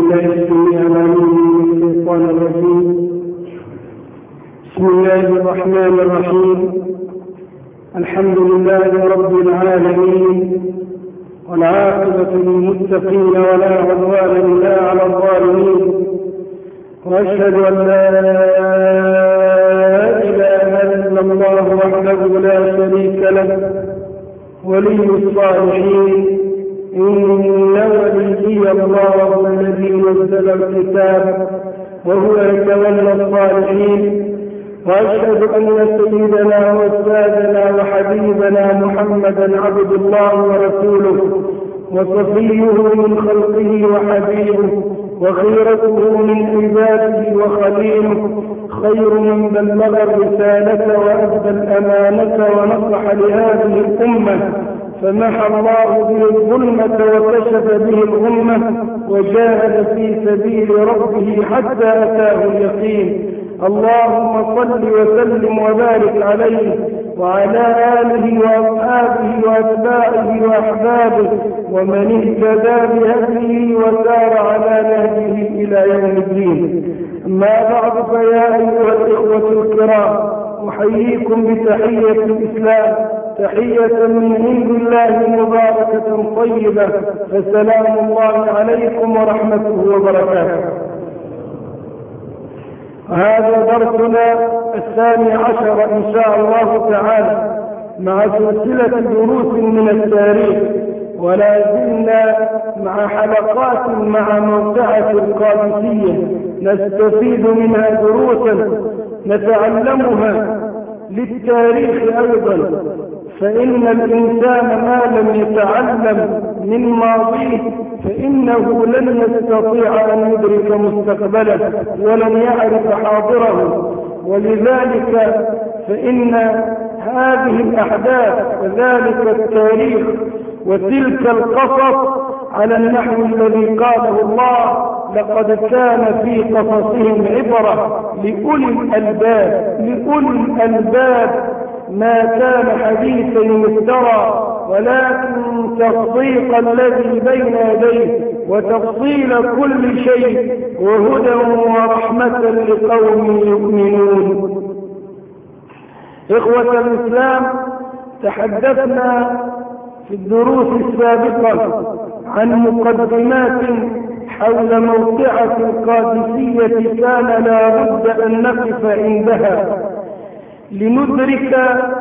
بالله السميع العليم من الشيطان الرجيم. بسم الله الرحمن الرحيم. الحمد لله رب العالمين، والعاقبة للمتقين ولا عدوان إلا على الظالمين، وأشهد أن لا إله إلا الله وحده لا شريك له ولي الصالحين. إن وليي الله الذي نزل الكتاب وهو يتولى الصالحين. وأشهد أن سيدنا وأستاذنا وحبيبنا محمدا عبد الله ورسوله وصفيه من خلقه وحبيبه وخيرته من عباده وخليله، خير من بلغ الرسالة وأدى الأمانة ونصح لهذه الأمة، فمحى الله به الظلمة وكشف به الغمة، وجاهد في سبيل ربه حتى أتاه اليقين. اللهم صل وسلم وبارك عليه وعلى آله وأصحابه وأتباعه وأحبابه ومن اهتدى بهديه وسار على نهجه إلى يوم الدين. أما بعد، فيا أيها الإخوة الكرام، أحييكم بتحية الإسلام، تحية من عند الله مباركة طيبة، فسلام الله عليكم ورحمته وبركاته. هذا درسنا 12 إن شاء الله تعالى مع سلسلة دروس من التاريخ، ولا زلنا مع حلقات مع موقعة القادسية نستفيد منها دروسا نتعلمها للتاريخ أيضا، فإن الإنسان ما لم يتعلم من ماضيه فإنه لن يستطيع أن يدرك مستقبله ولن يعرف حاضره. ولذلك فإن هذه الأحداث وذلك التاريخ وتلك القصص على النحو الذي قاله الله: لقد كان في قصصهم عبرة لأولي الألباب. لأولي الألباب ما كان حديثا يفترى، ولكن تصديق الذي بين يديه وتفصيل كل شيء وهدى ورحمة لقوم يؤمنون. إخوة الإسلام، تحدثنا في الدروس السابقة عن مقدمات حول موقعة القادسية كان لا بد أن نقف عندها لندرك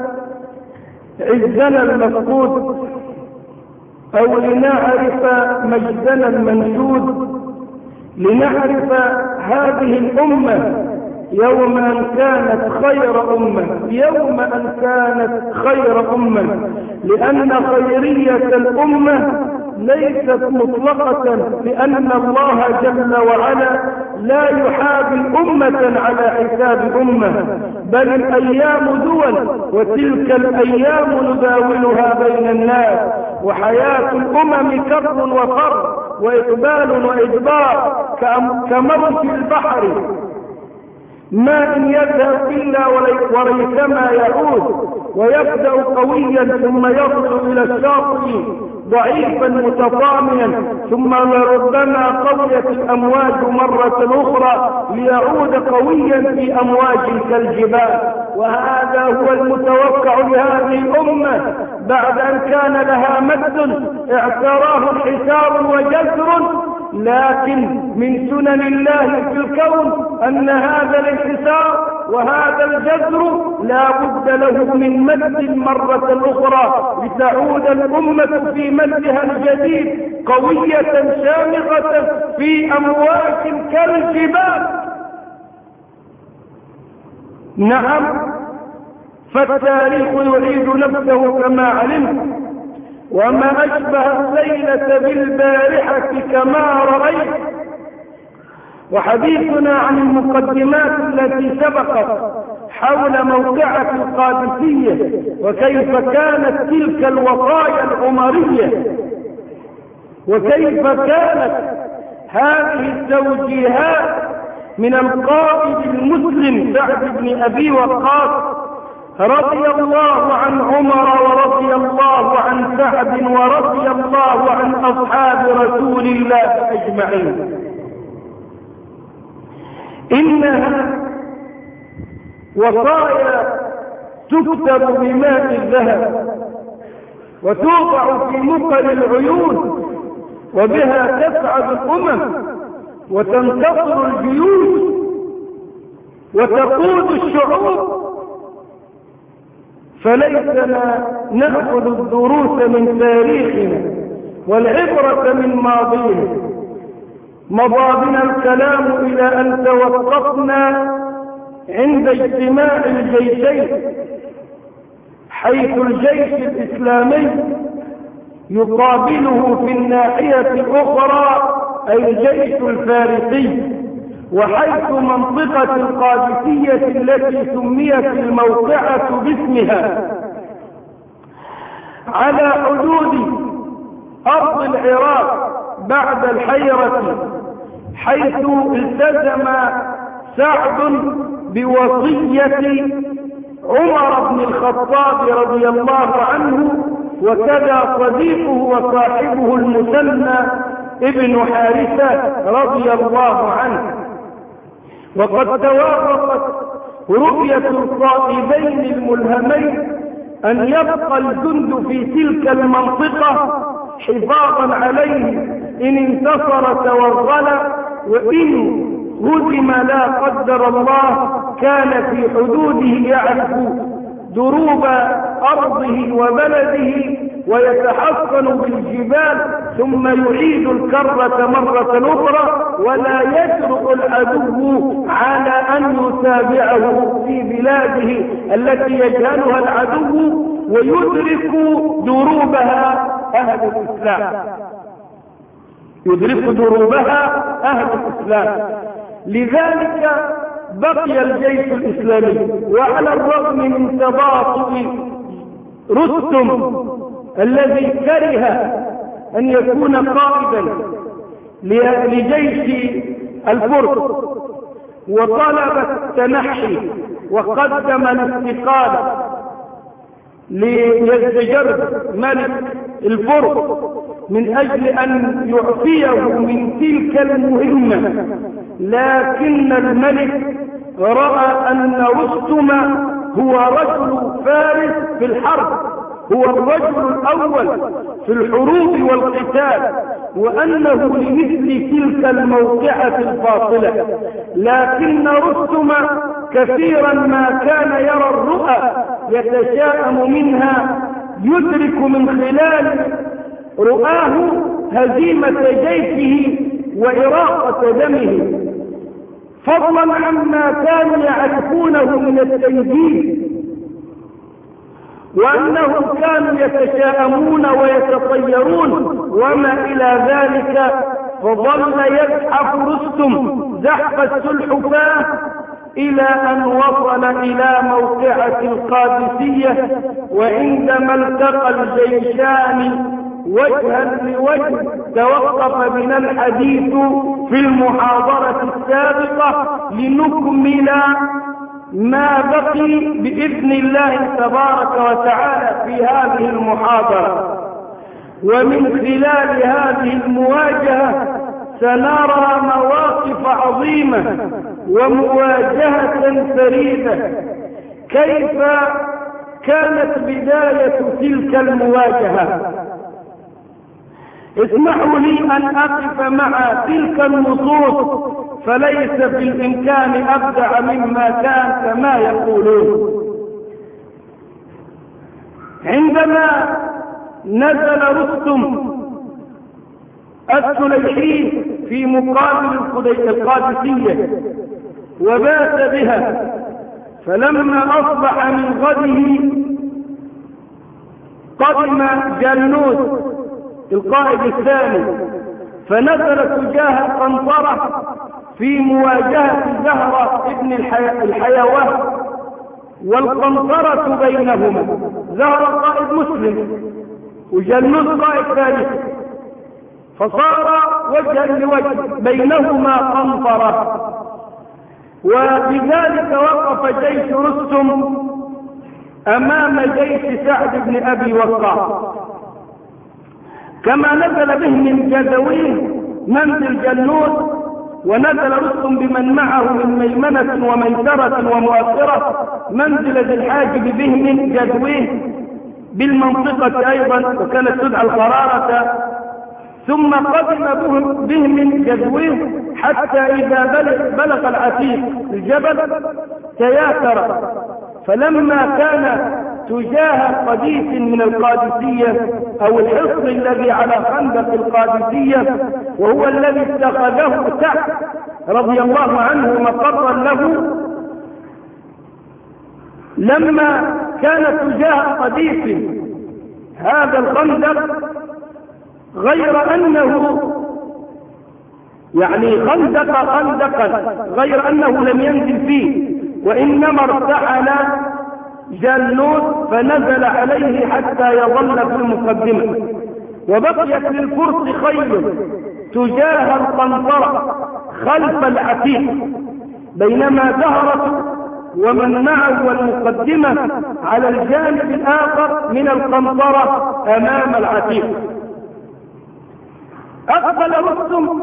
عزنا المفقود، أو لنعرف مجدنا المنشود، لنعرف هذه الأمة يوم أن كانت خير أمة، يوم أن كانت خير أمة، لأن خيرية الأمة ليست مطلقة، لأن الله جل وعلا لا يحابي أمة على حساب أمة، بل الأيام دول، وتلك الأيام نداولها بين الناس، وحياة الأمم كر وفر وإقبال وإدبار كموج البحر، ما إن يذهب إلا وريثما يعود، ويبدأ قويا ثم يصل إلى الشاطئ ضعيفا متطاميا، ثم لربما قويت الأمواج مرة أخرى ليعود قويا في أمواج كالجبال. وهذا هو المتوقع لهذه الأمة بعد أن كان لها مد اعتراه انحسار وجزر، لكن من سنن الله في الكون أن هذا الانحسار وهذا الجذر لا بد له من مد مرة أخرى لتعود الأمة في مدها الجديد قوية شامخة في أمواج كالجبال. نعم، فالتاريخ يعيد نفسه كما علمت، وما أشبه الليلة بالبارحة كما رأيت. وحديثنا عن المقدمات التي سبقت حول موقعة القادسية وكيف كانت تلك الوصايا العمرية، وكيف كانت هذه التوجيهات من القائد المسلم سعد بن أبي وقاص رضي الله عن عمر ورضي الله عن سعد ورضي الله عن أصحاب رسول الله أجمعين. إنها وصايا تكتب بماء الذهب وتوضع في مقر العيون، وبها تسعد الأمم وتنتصر الجيوش وتقود الشعوب. فليسنا نأخذ الدروس من تاريخنا والعبرة من ماضينا. مضى بنا الكلام إلى أن توقفنا عند اجتماع الجيشين، حيث الجيش الإسلامي يقابله في الناحية الأخرى الجيش الفارسي، وحيث منطقة القادسية التي سميت الموقعة باسمها على حدود أرض العراق بعد الحيرة، حيث التزم سعد بوصية عمر بن الخطاب رضي الله عنه، وكذا صديقه وصاحبه المثنى ابن حارثة رضي الله عنه. وقد توافقت رؤية الصائبين الملهمين أن يبقى الجند في تلك المنطقة حفاظا عليه إن انتصر توغل، وإن هزم لا قدر الله كان في حدوده يعرف دروب أرضه وبلده ويتحصن بالجبال، ثم يعيد الكرة مرة أخرى، ولا يجرؤ العدو على أن يتابعه في بلاده التي يجهلها العدو ويدرك دروبها أهل الإسلام، يدرك دروبها أهل الإسلام. لذلك بقي الجيش الإسلامي، وعلى الرغم من تباطؤ رستم الذي كره أن يكون قائدا لجيش الفرس وطلب التنحي وقدم الاستقالة ليزدجر ملك الفرس من أجل أن يعفيه من تلك المهمة، لكن الملك رأى أن رستم هو رجل فارس في الحرب، هو الرجل الأول في الحروب والقتال، وأنه لمثل تلك الموقعة الفاصلة. لكن رستم كثيرا ما كان يرى الرؤى يتشاءم منها، يدرك من خلال رؤاه هزيمة جيشه وإراقة دمه، فضلا عما كانوا يعرفونه من التنجيل، وأنهم كانوا يتشاءمون ويتطيرون وما إلى ذلك. فظل يزحف رستم زحف السلحفاة إلى أن وصل إلى موقعة القادسية، وعندما التقى الجيشان وجها لوجه توقف بنا الحديث في المحاضرة السابقة لنكمل ما بقي بإذن الله تبارك وتعالى في هذه المحاضرة. ومن خلال هذه المواجهة سنرى مواقف عظيمة ومواجهة فريدة. كيف كانت بداية تلك المواجهة؟ اسمحوا لي أن أقف مع تلك النصوص، فليس في الإمكان أبدع مما كان كما يقولون. عندما نزل رستم السليحين في مقابل القادسية وبات بها، فلما أصبح من غده قدم جالنوس القائد الثاني، فنزل تجاه القنطرة في مواجهة زهرة ابن الحيوان، والقنطرة بينهما. زهرة قائد مسلم وجالنوس قائد ثالث، فصار وجها لوجه بينهما قنطرة، وبذلك وقف جيش رستم أمام جيش سعد بن أبي وقاص. كما نزل به من جدويه منزل جالنوس ونزل رستم بمن معه من ميمنة وميسرة ومؤخرة منزل ذي الحاجب بهم جدويه بالمنطقة أيضا، وكانت تدعى القرارة. ثم قدم بهم جدويه حتى إذا بلغ العتيق الجبل تياثر، فلما كان تجاه قديس من القادسية أو الحصن الذي على خندق القادسية، وهو الذي اتخذه سعد رضي الله عنه مقرا له، لما كان تجاه قديس هذا الخندق، غير أنه يعني خندقا غير أنه لم ينزل فيه، وإنما ارتحل جالوت فنزل عليه حتى يظل في المقدمة. وبقيت للفرس خيل تجاه القنطرة خلف العتيق، بينما ظهرت ومن معه والمقدمة على الجانب الآخر من القنطرة أمام العتيق. أقبل رستم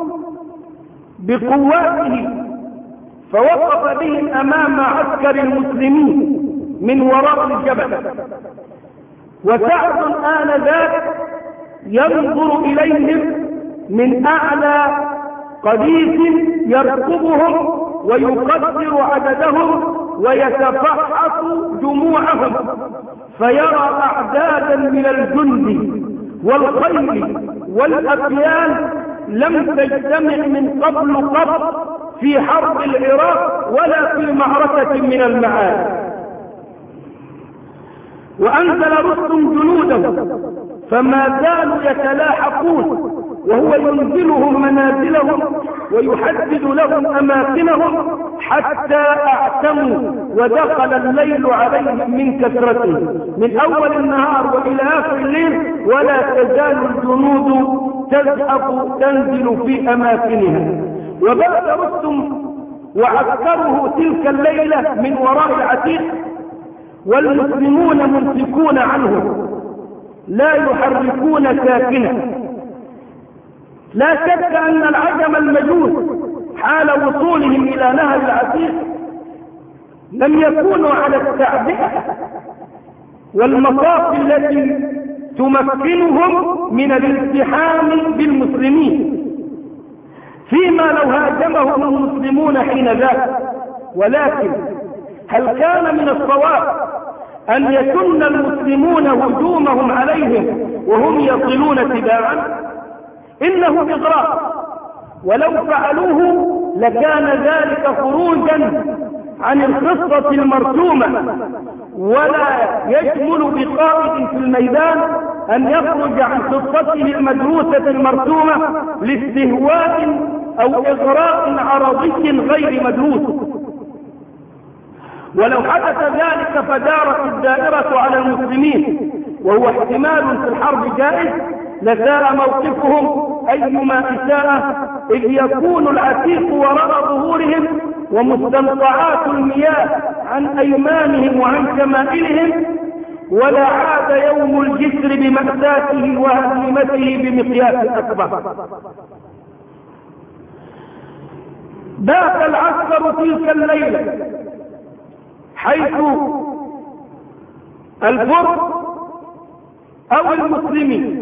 بقواته فوقف بهم أمام عسكر المسلمين من وراء الجبل، وسعد آنذاك ينظر إليهم من أعلى قديس يرقبهم ويقدر عددهم ويتفحص جموعهم، فيرى أعدادا من الجند والخيل والأبيان لم تجتمع من قبل قط في حرب العراق ولا في معركة من المعارك. وأنزل رستم جنوده فما زالوا يتلاحقون، وهو ينزلهم منازلهم ويحدد لهم أماكنهم حتى أعتموا ودخل الليل عليهم من كثرتهم من أول النهار وإلى آخر الليل، ولا تزال الجنود تزحف تنزل في أماكنها. وبعد رستم وعسكره تلك الليلة من وراء العتيق والمسلمون ممسكون عنه لا يحركون ساكنا. لا شك أن العجم المجوس حال وصولهم إلى نهر العتيق لم يكونوا على التعبئة والمصاف التي تمكنهم من الالتحام بالمسلمين، فيما لو هاجمهم المسلمون حين ذاك. ولكن هل كان من الصواب أن يكن المسلمون هجومهم عليهم وهم يصلون تباعا؟ إنه إغراء، ولو فعلوه لكان ذلك خروجا عن الخطة المرسومة، ولا يجمل بقائد في الميدان أن يخرج عن خطته المدروسة المرسومة لاستهواء أو إغراء عرضي غير مدروس. ولو حدث ذلك فدارت الدائرة على المسلمين، وهو احتمال في الحرب جائز، لساء موقفهم أيما إساءة، إذ يكون العتيق وراء ظهورهم ومستنقعات المياه عن أيمانهم وعن شمائلهم، ولا عاد يوم الجسر بمأساته وهزيمته بمقياس أكبر. بات العسكر تلك الليلة حيث الفرس أو المسلمين،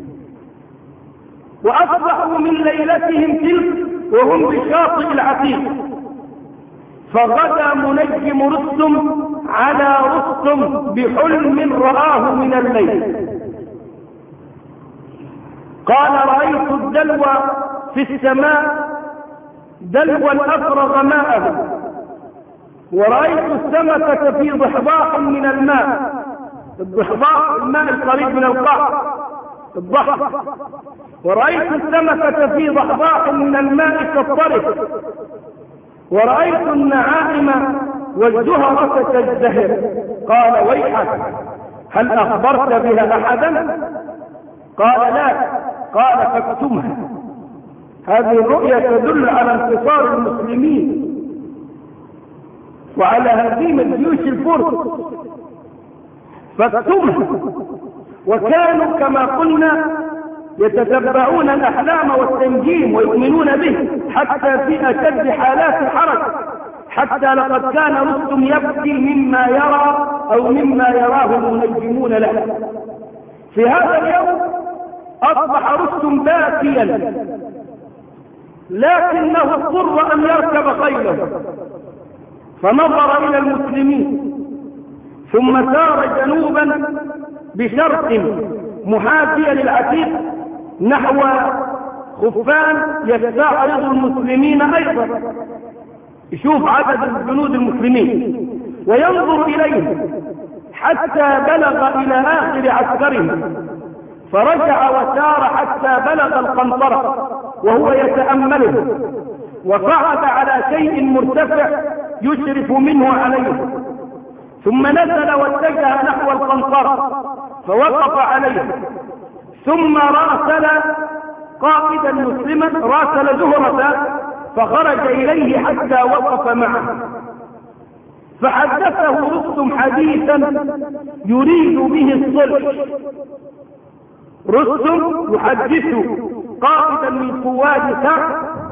وأصبحوا من ليلتهم تلك وهم بشاطئ العتيق. فغدا منجم رستم على رستم بحلم رآه من الليل، قال: رأيت الدلو في السماء دلوا أفرغ ماءه، ورأيت السمكة في ضحضاح من الماء. الضحضاح الماء القريب من القاع، الضحض. ورأيت السمكة في ضحضاح من الماء كالطرف، ورأيت النعائم والزهرة تزدهر. قال: ويحك، هل أخبرت بها أحدا؟ قال: لا. قال: فاكتمها، هذه الرؤيا تدل على انتصار المسلمين وعلى هزيمة جيوش الفرس، فاكتمها. وكانوا كما قلنا يتتبعون الأحلام والتنجيم ويؤمنون به حتى في أشد حالات الحرج، حتى لقد كان رستم يبكي مما يرى أو مما يراه المنجمون له. في هذا اليوم أصبح رستم باكيا، لكنه اضطر أن يركب خيله، فنظر إلى المسلمين ثم سار جنوبا بشرق محاذيا للعتيق نحو خفان يستعرض المسلمين أيضا، يشوف عدد الجنود المسلمين وينظر إليهم حتى بلغ إلى آخر عسكرهم، فرجع وسار حتى بلغ القنطرة وهو يتأمله، وصعد على شيء مرتفع يشرف منه عليه، ثم نزل واتجه نحو القنطرة فوقف عليه، ثم راسل قائدا مسلما، راسل زهرة فخرج إليه حتى وقف معه، فحدثه رستم حديثا يريد به الصلح. رستم يحدث قائدا من قواد سعد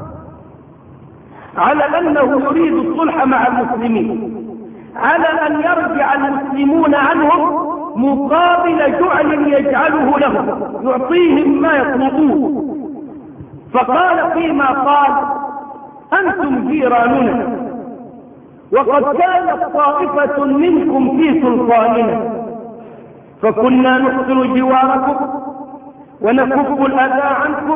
على أنه يريد الصلح مع المسلمين، على أن يرجع المسلمون عنهم مقابل جعل يجعله لهم، يعطيهم ما يطلبون. فقال فيما قال: أنتم جيراننا، وقد كانت طائفة منكم في سلطاننا، فكنا نحسن جواركم ونكف الأذى عنكم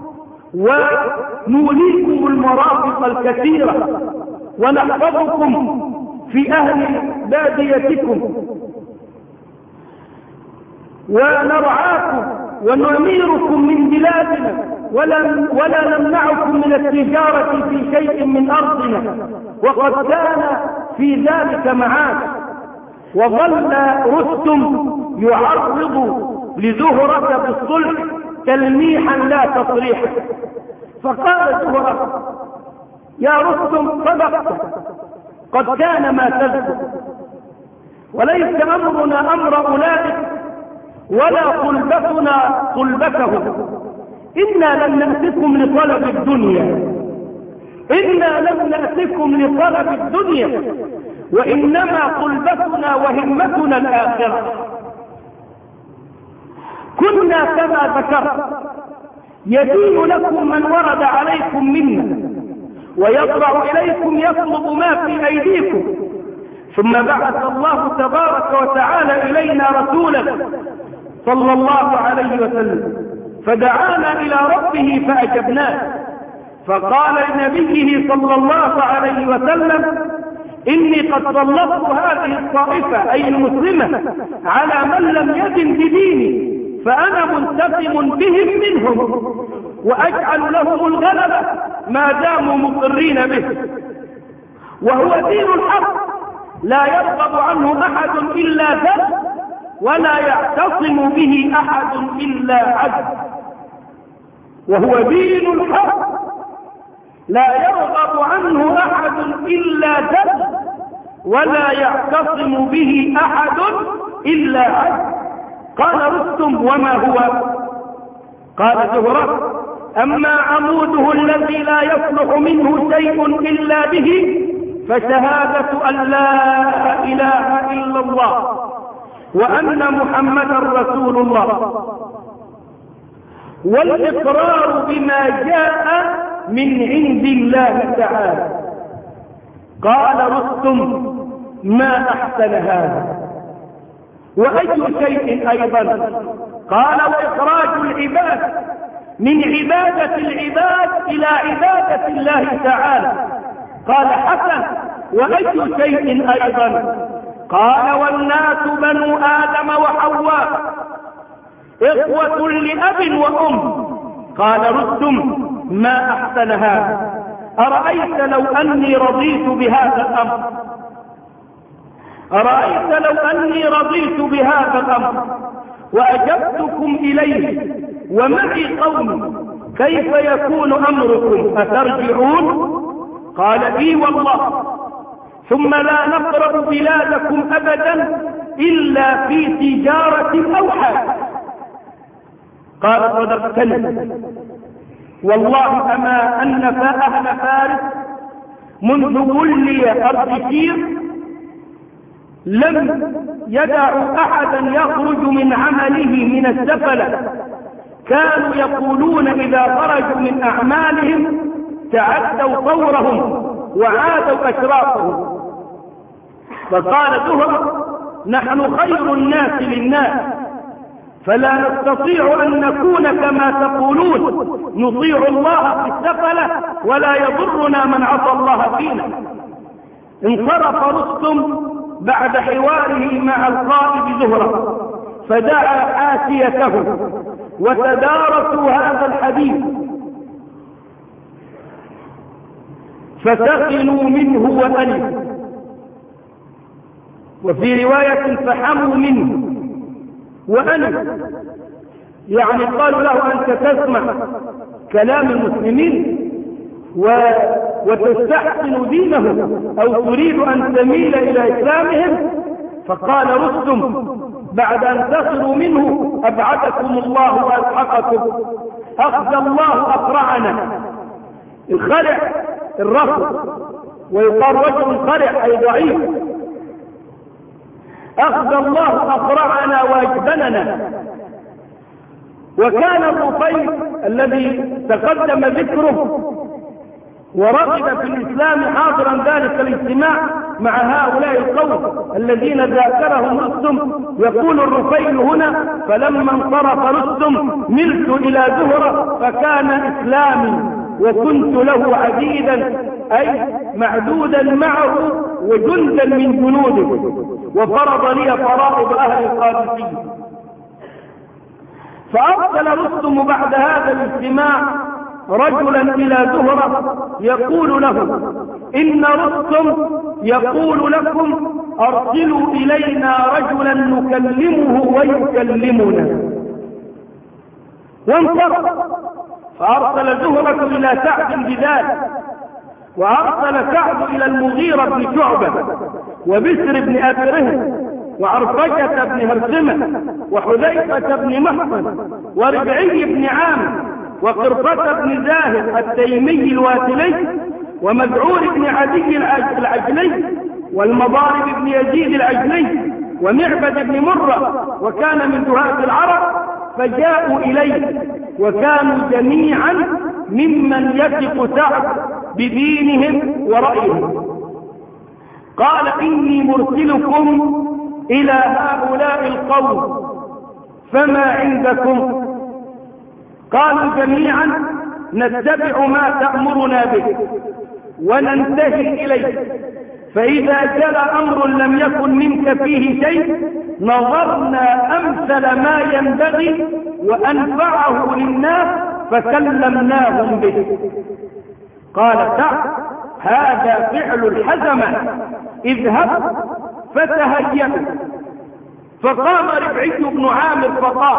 ونوليكم المرافق الكثيرة ونحفظكم في أهل باديتكم ونرعاكم ونميركم من بلادنا ولا نمنعكم من التجارة في شيء من أرضنا، وقد كان في ذلك معاش. وظل رستم يعرض لزهرة بالصلح تلميحا لا تصريحا، فقال زهرة: يا رستم صدقت، قد كان ما تذكر، وليس أمرنا أمر أولئك ولا قلبتنا قلبتهم، إنا لم نأتكم لطلب الدنيا، إنا لم نأتكم لطلب الدنيا، وإنما قلبتنا وهمتنا الآخرة. كنا كما ذكرت يدين لكم من ورد عليكم منا، ويطلع إليكم يطلب ما في أيديكم، ثم بعث الله تبارك وتعالى إلينا رسولا صلى الله عليه وسلم فدعانا إلى ربه فأجبناه، فقال لنبيه صلى الله عليه وسلم: إني قد سلطت هذه الطائفة أي المسلمة على من لم يدن بديني، فأنا منتقم بهم منهم وأجعل لهم الغلبة ما داموا مقرين به، وهو دين الحق لا يرغب عنه أحد إلا ذل، ولا يعتصم به أحد إلا عدل. وهو دين الحق لا يرغب عنه أحد إلا ذل، ولا يعتصم به أحد إلا عدل. قال رستم: وما هو؟ قال زهرة: أما عموده الذي لا يصلح منه شيء إلا به فشهادة أن لا إله إلا الله وأن محمدا رسول الله، والإقرار بما جاء من عند الله تعالى. قال رستم: ما أحسن هذا، وأي شيء أيضا؟ قال: وإخراج العباد من عبادة العباد إلى عبادة الله تعالى. قال: حسن، وأي شيء أيضا؟ قال: والناس بنو آدم وحواء إخوة لأب وأم. قال رستم: ما أحسن هذا، أرأيت لو أني رضيت بهذا الأمر، أرأيت لو أني رضيت بهذا الأمر وأجبتكم إليه ومعي قومي، كيف يكون أمركم؟ أترجعون؟ قال: إي والله، ثم لا نقرب بلادكم أبدا إلا في تجارة أو حاجة. قال صدقتني والله أما أن أهل فارس منذ ولي أرضكير لم يدعوا أحدا يخرج من عمله من السفلة، كانوا يقولون إذا خرجوا من أعمالهم تعدوا طورهم وعادوا أشرافهم. فقال زهرة نحن خير الناس للناس، فلا نستطيع أن نكون كما تقولون نطيع الله في السفلة ولا يضرنا من عصى الله فينا. انصرف رستم بعد حواره مع القائد زهرة فدعا حاشيته وتدارسوا هذا الحديث فسخنوا منه وألفوا، وفي رواية فحموا منه وألفوا، يعني قالوا له أنت تسمع كلام المسلمين وتستحسن دينه أو تريد أن تميل إلى إسلامهم؟ فقال رستم بعد أن تخروا منه أبعدكم الله وألحقكم، أخذ الله أقرعنا. الخلع الرفض، ويقال رجل خلع أي ضعيف. أخذ الله أقرعنا وأجبننا. وكان الرفيق الذي تقدم ذكره ورغب في الإسلام حاضرا ذلك الاجتماع مع هؤلاء القوم الذين ذاكرهم رستم. يقول الرفيل هنا فلما انصرف رستم ملت إلى زهرة فكان إسلامي وكنت له عديدا أي معدودا معه وجندا من جنوده، وفرض لي فرائض أهل القادسية. فأرسل رستم بعد هذا الاجتماع رجلا إلى زهرة يقول له إن رستم يقول لكم أرسلوا إلينا رجلا نكلمه ويكلمنا. وانصرف، فأرسل زهرة إلى سعد بذلك، وأرسل سعد إلى المغيرة بن شعبة وبسر بن أبره وعرفجة بن هرسمة وحذيفة بن محصن وربعي بن عامر وقرفة بن زاهر التيمي الواتلي ومذعور بن عدي العجلي والمضارب بن يزيد العجلي ومعبد بن مرة وكان من دهاة العرب، فجاءوا إليه وكانوا جميعا ممن يثق سعد بدينهم ورأيهم. قال إني مرسلكم إلى هؤلاء القوم فما عندكم؟ قالوا جميعا نتبع ما تأمرنا به وننتهي إليه، فإذا جرى أمر لم يكن منك فيه شيء نظرنا أمثل ما ينبغي وأنفعه للناس فكلمناهم به. قال سعد هذا فعل الحزمة، اذهب فتهيأوا. فقام ربعي بن عامر فقال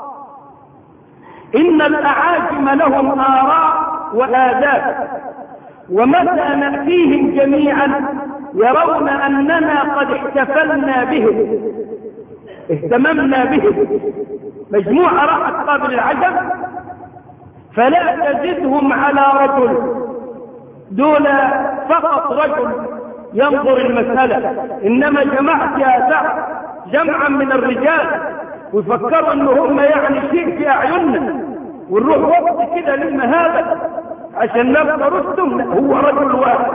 إن الأعاجم لهم آراء وآداب، ومتى نأتيهم جميعا يرون أننا قد احتفلنا بهم اهتممنا بهم. مجموعة راحت قابل العجب فلا تزدهم على رجل، دون فقط رجل ينظر المسألة، إنما جمعت يا سعد جمعا من الرجال ويفكروا أنه هم يعني شيء في أعيننا ونروح وقت كده للمهابة عشان نبقى رستم، هو رجل واحد.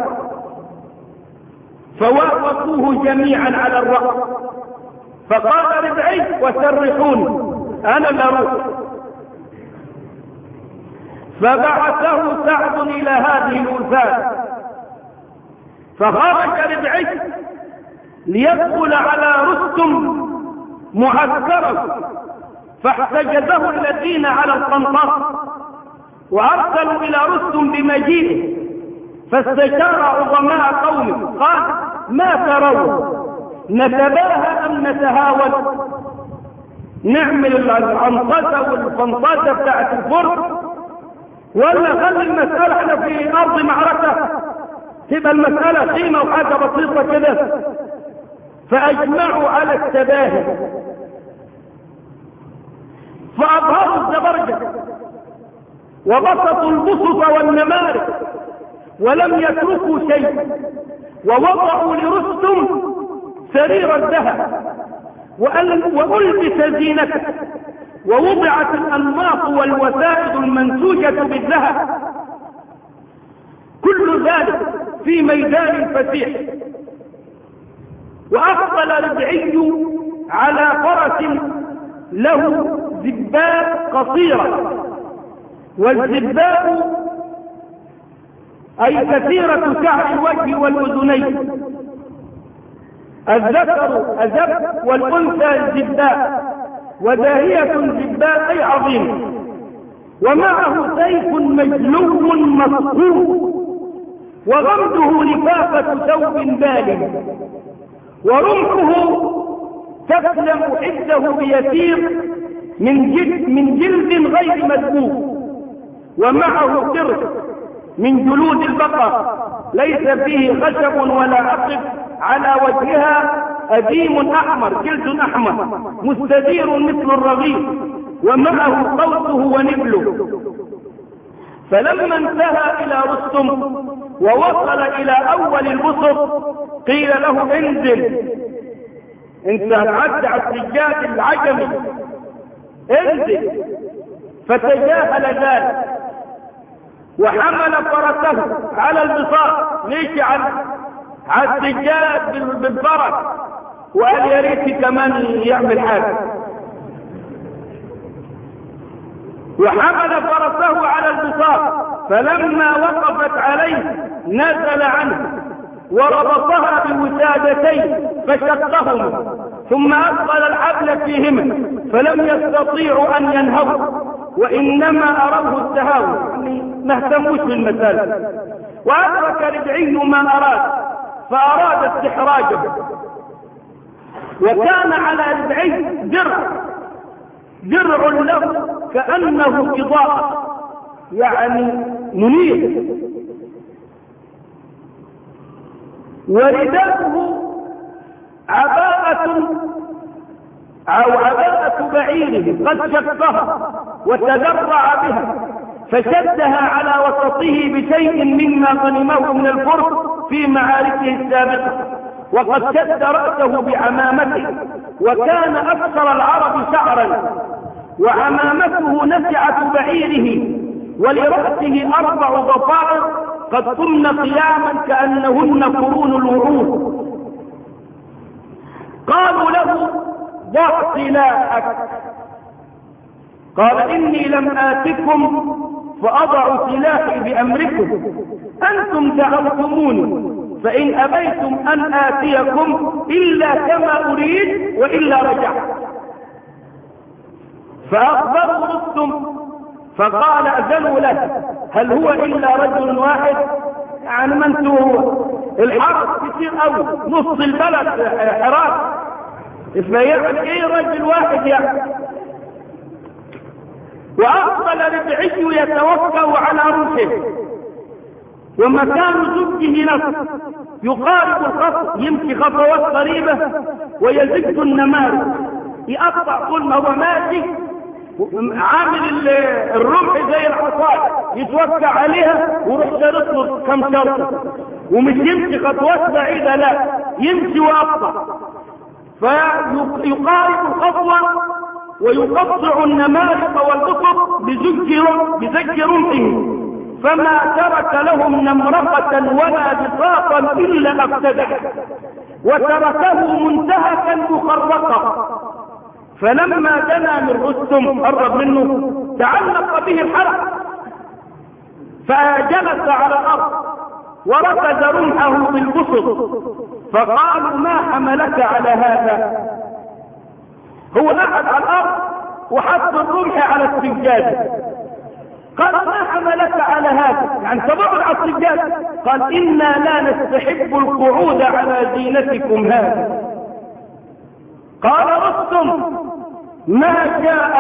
فوافقوه جميعا على الرأس. فقال ربعي وسرحوني أنا لروح. فبعثه سعد إلى هذه الوفاة، فخرج ربعي ليدخل على رستم معسكره، فاحتجزه الذين على القنطرة وأرسلوا إلى رستم بمجيئه، فاستشار عظماء قومه قال ما ترون، نتباهى أم نتهاون؟ نعمل العنطسة والفنطسة بتاعت الفرد، ولا خلي المسألة احنا في أرض معركة تبقى المسألة قيمة وحاجة بسيطة كده؟ فأجمعوا على التباهي. فأظهروا الزبرجة وبسطوا البسط والنمارق ولم يتركوا شيء، ووضعوا لرستم سرير الذهب وألبس زينته، ووضعت الأنماط والوسائد المنسوجة بالذهب، كل ذلك في ميدان فسيح. وأقبل ربعي على فرس له زباب قصيرة، والزباب أي كثيرة شعر الوجه والأذنين، الذكر أزب والأنثى الزباب، وداهية الزباب أي عظيم، ومعه سيف مجلو مصقوب، وغمده لفافة ثوب بالغ، ورمحه تسلم حده بيسير من جلد غير مذبوب، ومعه قرص من جلود البقر ليس فيه خشب ولا عقب، على وجهها أديم أحمر جلد أحمر مستدير مثل الرغيف، ومعه قوسه ونبله. فلما انتهى إلى رستم ووصل إلى أول البسط قيل له انزل، انت هتعدي على السجاد العجمي، انزل. فتجاهل ذلك وحمل فرسه على البساط، مشي على السجاد بالفرس، وقال يا ريت كمان يعمل حاجه. وحمل فرسه على البساط، فلما وقفت عليه نزل عنه وربطها بوسادتين فشقهما، ثم أدخل الحبل فيهما فلم يستطيعوا أن ينهضوا، وإنما أروه التهاون، يعني ما اهتموش بالمسألة. وأدرك ربعي ما أراد فأراد استحراجه، وكان على ربعي درع له كأنه إضاءة، يعني منير، ورداءه عباءة بعيره قد شقها وتذرع بها، فشدها على وسطه بشيء مما غنمه من الفرس في معاركه السابقة، وقد شد رأسه بعمامته، وكان أكثر العرب شعرا، وعمامته نسعة بعيره، ولرأسه 4 ضفائر قد قمن قياما كأنهن قرون الوعود. قالوا له ضع سلاحك، قال إني لم آتكم فأضع سلاحي بأمركم، أنتم دعوتموني، فإن أبيتم أن آتيكم إلا كما أريد وإلا رجعت. فأخبروا رستم فقال أذنوا له، هل هو إلا رجل واحد؟ يعني ما انتوا هو الحرس كتير قوي، نص البلد حراس، فيعمل ايه رجل واحد يعني؟ وأقبل ربعي يتوكأ على رمحه، ومكان زجه نصر يقارب الخط، يمشي خطوات قريبة ويزج النمارق، يقطع كل ما هو ماشي، عامل الرمح زي الحصاد يتوكع عليها ويروح شارط له كم شرطه، ومش يمشي خطوات بعيدة، لا يمشي ويقطع، فيقارب الخطوة ويقطع النمارق والقطب بزج رمحه، فما ترك لهم نمرقة ولا بساطا إلا أفسده، وتركه منتهكا مخرقا. فلما دنا من رستم قرب منه تعلق به الحرب، فجلس على الأرض وركز رمحه بالبسط، فقالوا ما حملك على هذا؟ هو قعد على الأرض وحط الرمح على السجاد، قال ما حملك على هذا؟ يعني تبعد على السجاد. قال إنا لا نستحب القعود على زينتكم هذا. قال رستم ما جاء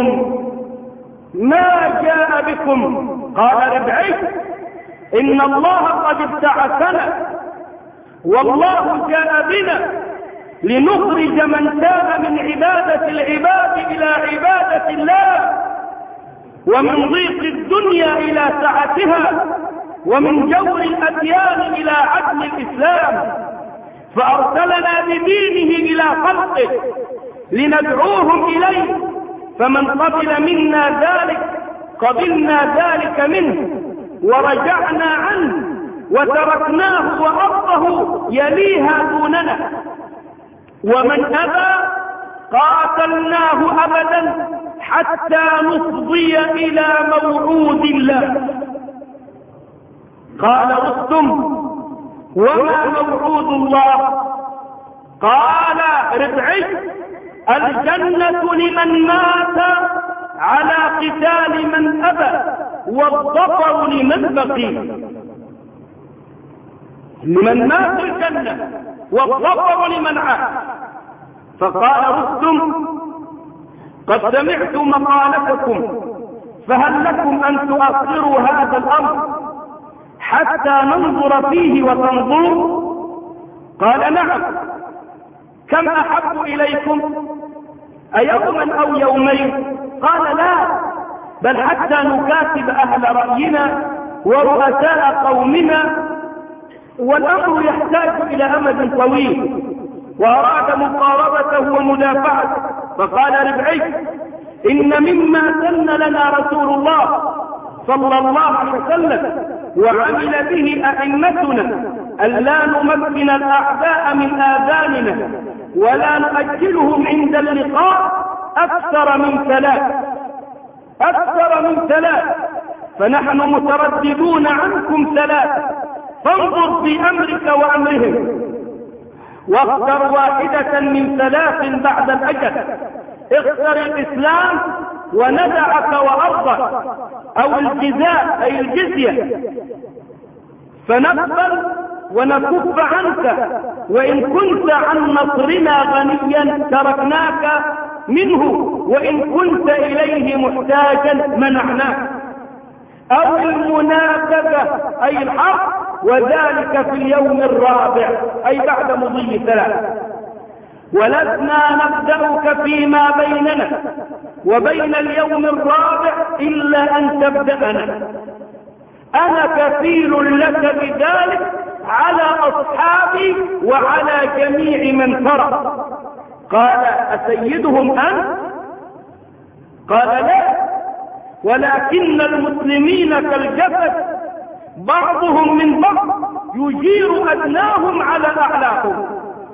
بكم؟ قال ربعي إن الله قد ابتعثنا، والله جاء بنا لنخرج من تاب من عبادة العباد إلى عبادة الله، ومن ضيق الدنيا إلى سعتها، ومن جور الأديان إلى عدل الإسلام، فأرسلنا بدينه إلى خلقه لندعوهم إليه، فمن قبل منا ذلك قبلنا ذلك منه ورجعنا عنه وتركناه وأرضه يليها دوننا، ومن أبى قاتلناه أبدا حتى نفضي إلى موعود الله. قال رستم: وما موعود الله؟ قال ربعي: الجنة لمن مات على قتال من أبى، والظفر لمن بقي. لمن مات الجنة والظفر لمن عاش. فقال رستم: قد سمعت مقالتكم، فهل لكم أن تؤخروا هذا الأمر حتى ننظر فيه وتنظروا؟ قال: نعم. كم أحب إليكم، أيوما أو يومين؟ قال: لا، بل حتى نكاتب أهل رأينا ورؤساء قومنا، والأمر يحتاج إلى أمد طويل. وأراد مقاربته ومدافعته. فقال ربعي: إن مما سن لنا رسول الله صلى الله عليه وسلم وعمل به أئمتنا ألا نمكن الأعداء من آذاننا ولا نؤجلهم عند اللقاء أكثر من ثلاث، فنحن مترددون عنكم 3، فانظر في أمرك وأمرهم، واختر واحدة من 3 بعد الأجل، اختر الإسلام وندعك وأرضك، أو الجزاء أي الجزية، فنقبل ونكف عنك، وإن كنت عن نصرنا غنيا تركناك منه، وإن كنت إليه محتاجا منعناك، أو المنافذة أي الحرب، وذلك في اليوم الرابع أي بعد مضي 3. ولسنا نبدأك فيما بيننا وبين اليوم الرابع إلا أن تبدأنا، أنا كفيل لك بذلك على أصحابي وعلى جميع من ترى. قال: أسيدهم أنت؟ قال: لا، ولكن المسلمين كالجسد بعضهم من بعض يجير أدناهم على أعلاهم.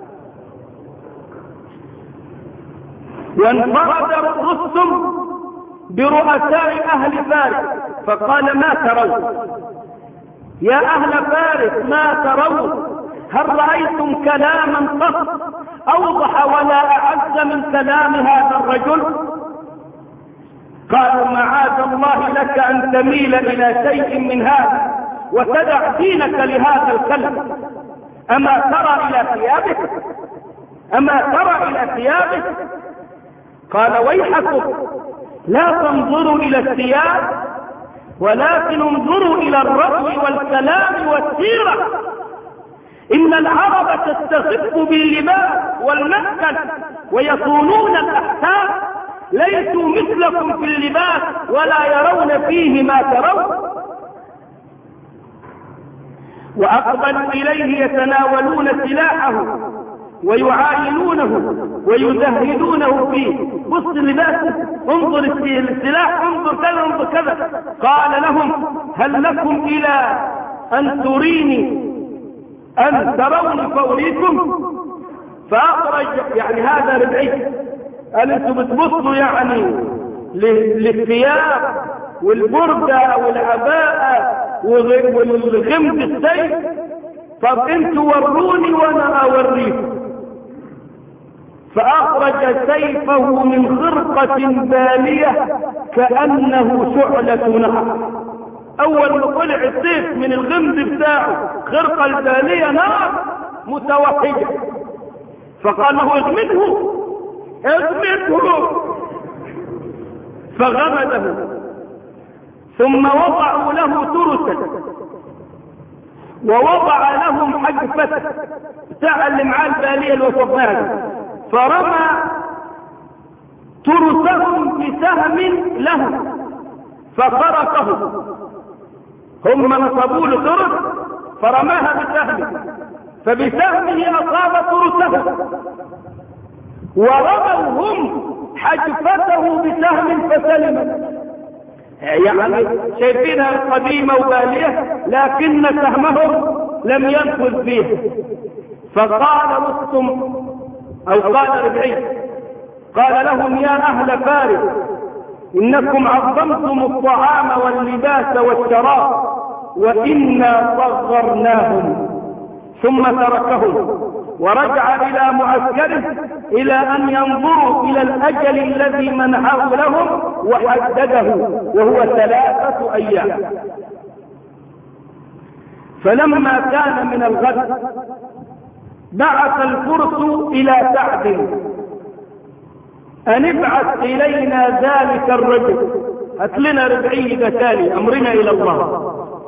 وانفرد رستم برؤساء أهل فارس فقال: ما ترون يا أهل فارس؟ ما ترون؟ هل رأيتم كلاما قط أوضح ولا أعز من كلام هذا الرجل؟ قالوا: معاذ الله لك أن تميل إلى شيء من هذا وتدع دينك لهذا الكلب. أما ترى إلى ثيابه؟ قال: ويحكم، لا تنظروا إلى الثياب ولكن انظروا إلى الرأي والكلام والسيرة. إن العرب تستخف باللباس والمسكن ويصونون الأحكام، ليسوا مثلكم في اللباس ولا يرون فيه ما ترون. وأقبلوا إليه يتناولون سلاحه ويعاينونه ويزهدونه فيه. بص اللباس، انظر السلاح، انظر كذا انظر كذا. قال لهم: هل لكم إلى أن تريني أن تروني فأريكم؟ فأخرج يعني هذا ربعي، قال: انتوا بتبصوا يعني للثياب والبردة والعباءة والغمد السيف، طب انتوا وروني وانا اوريكم. فأخرج سيفه من خرقة بالية كأنه شعلة نار. أول ما طلع السيف من الغمد بتاعه خرقة البالية نار متوحدة، فقال له: اغمده. فغمده، ثم وضعوا له ترسا ووضع لهم حجفة بتاع اللي معاه البالية اللي وصفناها، فرمى ترسهم بسهم له فخرقه. هم نصبوا له ترس فرماها بسهم، فبسهمه أصاب ترسه، ورموا هم حجفته بسهم فسلم. يعني شايفينها قديمة وبالية، لكن سهمهم لم ينفذ فيها. فقال رستم أو قال ربعي قال لهم: يا أهل فارس، إنكم عظمتم الطعام واللباس والشراب، وإنا صغرناهم. ثم تركهم ورجع إلى معسكره إلى أن ينظروا إلى الأجل الذي منحه لهم وحدده، وهو 3 أيام. فلما كان من الغد بعث الفرس إلى سعد أن ابعث إلينا ذلك الرجل، هات لنا ربعي بتالي، أمرنا إلى الله.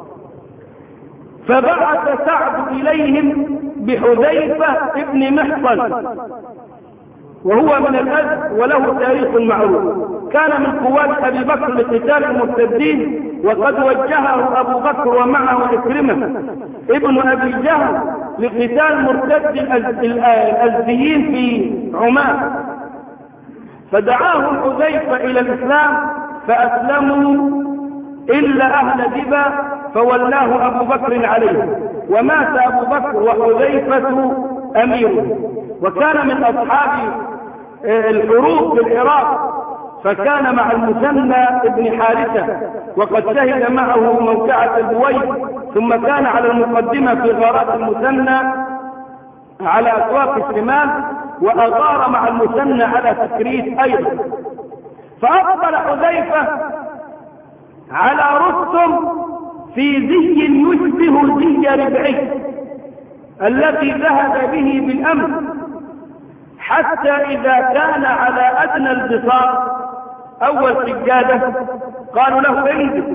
فبعث سعد إليهم بحذيفة ابن محصن، وهو من الأزد وله تاريخ معروف. كان من قوات أبي بكر لقتال المرتدين، وقد وجهه أبو بكر ومعه عكرمة ابن أبي جهل لقتال مرتد الأزديين في عمان. فدعاهم حذيفة إلى الإسلام فأسلموا إلا أهل دبا، فولاه أبو بكر عليه، ومات أبو بكر وحذيفة أميره. وكان من أصحاب الحروب في العراق، فكان مع المثنى ابن حارثة، وقد شهد معه موقعة البويس، ثم كان على المقدمة في غارات المثنى على أسواق الشمال، وأغار مع المثنى على تكريس أيضا. فأقبل حذيفة على رستم في زي يشبه زي ربعي الذي ذهب به بالأمس، حتى إذا كان على أدنى البساط أول سجادة قالوا له: انزل.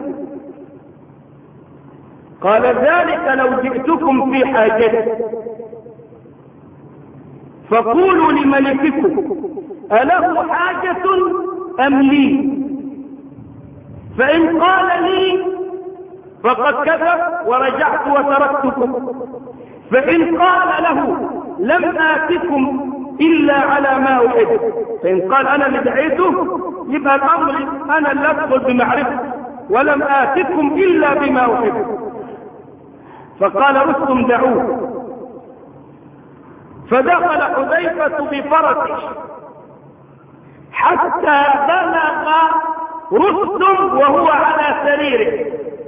قال: ذلك لو جئتكم في حاجة فقولوا لملككم أله حاجة أم لي؟ فإن قال لي فقد كذب ورجعت وتركتكم، فإن قال له لم آتكم إلا على ما أحب، فإن قال أنا اللي دعيته يبقى الأمر أنا اللي أدخل بمعرفة، ولم آتكم إلا بما أحب. فقال رستم: دعوه. فدخل حذيفة بفرسه حتى بلغ رستم وهو على سريره،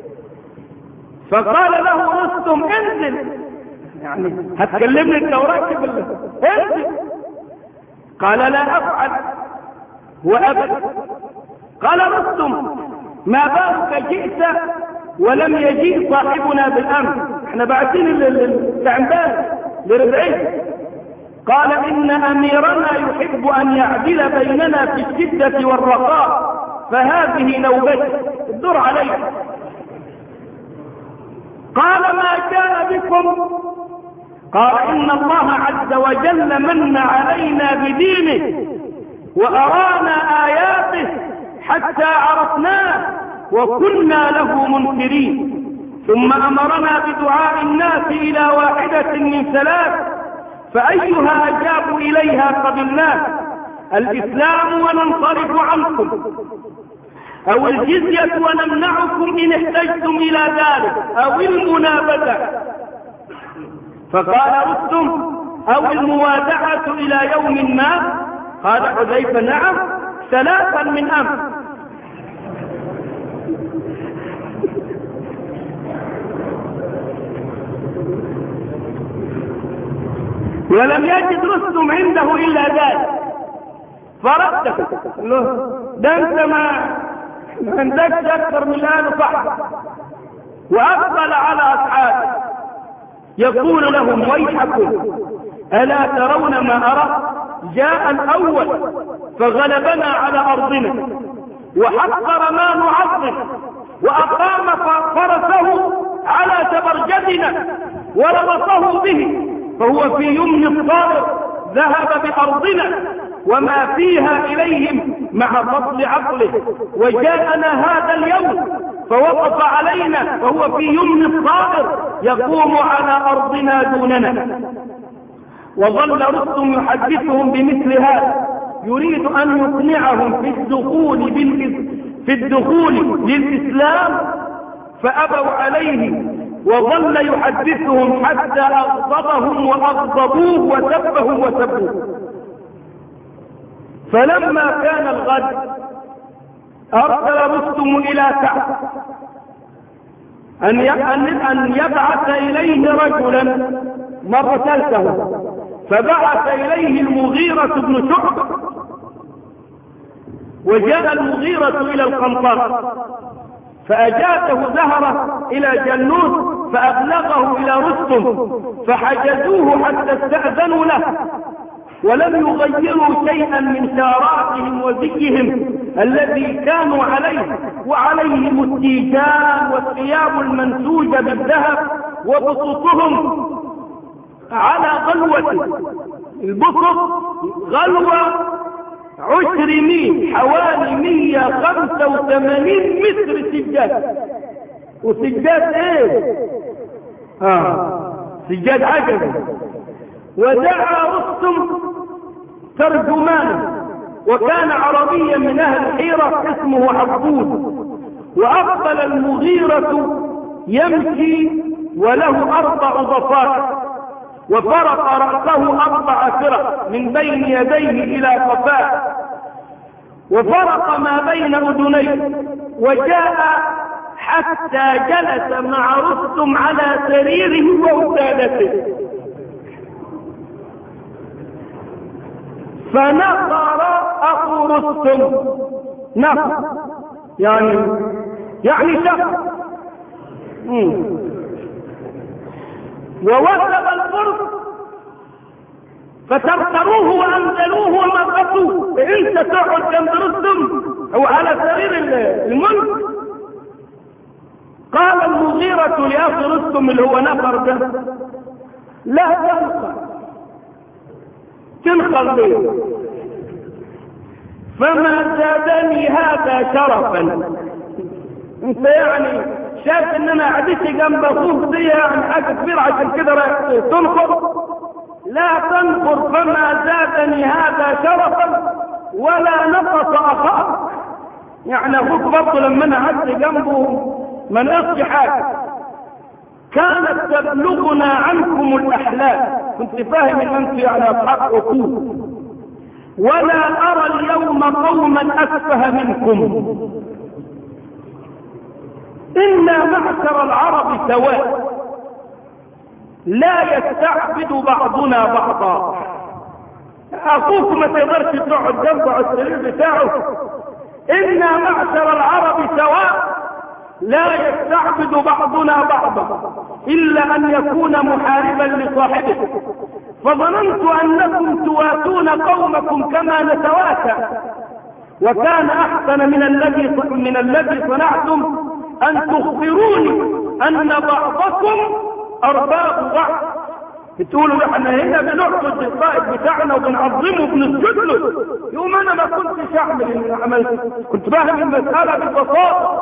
فقال له رستم: انزل، يعني هتكلمني انت وراكب انزل. قال: لا أفعل وأبدا. قال رستم: ما بالك جئت ولم يجيء صاحبنا بالأمر، احنا باعتين التعبان لربعي. قال: إن أميرنا يحب أن يعدل بيننا في الشدة والرخاء، فهذه نوبتي، الدور علي. قال: ما كان بكم؟ قال: إن الله عز وجل من علينا بدينه وأرانا آياته حتى عرفناه وكنا له منكرين، ثم أمرنا بدعاء الناس إلى واحدة من 3، فأيها أجابوا إليها قبلناه: الإسلام وننصرف عنكم، أو الجزية ونمنعكم إن احتجتم إلى ذلك، أو المنابذة. فقال رستم: أو الموادعة إلى يوم ما؟ قال حذيفة: نعم، 3 من أمر. ولم يجد رستم عنده إلا ذلك، فرده له: ده أنت ما عندكش أكثر من الآن صح. وأقبل على أصحابه يقول لهم: ويحكم، ألا ترون ما أرى؟ جاء الأول فغلبنا على أرضنا وحقر ما نعظم، وأقام فرسه على تبرجدنا وربطه به، فهو في يمن الطائر ذهب بأرضنا وما فيها إليهم مع فضل عقله، وجاءنا هذا اليوم فوقف علينا وهو في يمن الصائر يقوم على أرضنا دوننا. وظل رستم يحدثهم بمثل هذا، يريد أن يقنعهم في الدخول للإسلام، فأبوا عليه، وظل يحدثهم حتى أغضبهم وأغضبوه وسبهم وسبوه. فلما كان الغد أرسل رستم إلى كعب أن يبعث إليه رجلا مرسلته، فبعث إليه المغيرة بن شعبة. وجاء المغيرة إلى القنطرة فأجاته زهرة إلى جنوس فأبلغه إلى رستم، فحجزوه حتى استأذنوا له، ولم يغيروا شيئا من شاراتهم وزيهم الذي كانوا عليه، وعليهم التيجان والثياب المنسوجة بالذهب، وبسطهم على غلوة. البسط غلوة 10 ميل، حوالي 185 متر سجاد. وسجاد ايه؟ سجاد عجب. ودعا رستم ترجمانا، وكان عربيا من أهل الحيرة اسمه عبود. وأقبل المغيرة يمشي وله 4 ضفات، وفرق رأسه 4 فرق من بين يديه إلى قفاه، وفرق ما بين أذنيه، وجاء حتى جلس مع رستم على سريره ووسادته، فنقر أخو رستم. نقر يعني شق. ووثب الفرس فترتروه وأنزلوه ومرقصوه. انت تقعد جنب رستم او على سرير الملك. قال المغيرة لأخي رستم اللي هو نفر ده: لا تنخل لي، فما زادني هذا شرفا. انت يعني شايف ان انا قعدت جنب اخوك دي يعني حاجه كبيره عشان كده تنخر؟ لا تنخر، فما زادني هذا شرفا ولا نقص اخاك. يعني اخوك برضه لما انا قعدت جنبه ما نقصش حاجه. كانت تبلغنا عنكم الاحلام، كنت فاهم ان انتم يعني اصحاب عقول، ولا ارى اليوم قوما اسفه منكم. إنا معشر العرب سواء، لا يستعبد بعضنا بعضا. أخوك ما تقدرش تقعد جنبه على السرير بتاعه. إنا معشر العرب سواء، لا يستعبد بعضنا بعضا إلا أن يكون محاربا لصاحبه. فظننت أنكم تواتون قومكم كما نتواتى، وكان أحسن من الذي صنعتم أن تخبروني أن بعضكم أرباب بعض. تقولوا احنا هنا بنعبد القائد بتاعنا وبنعظمه وبنسجد له، يوم أنا ما كنتش أعمل اللي عملته، كنت فاهم المسألة ببساطة.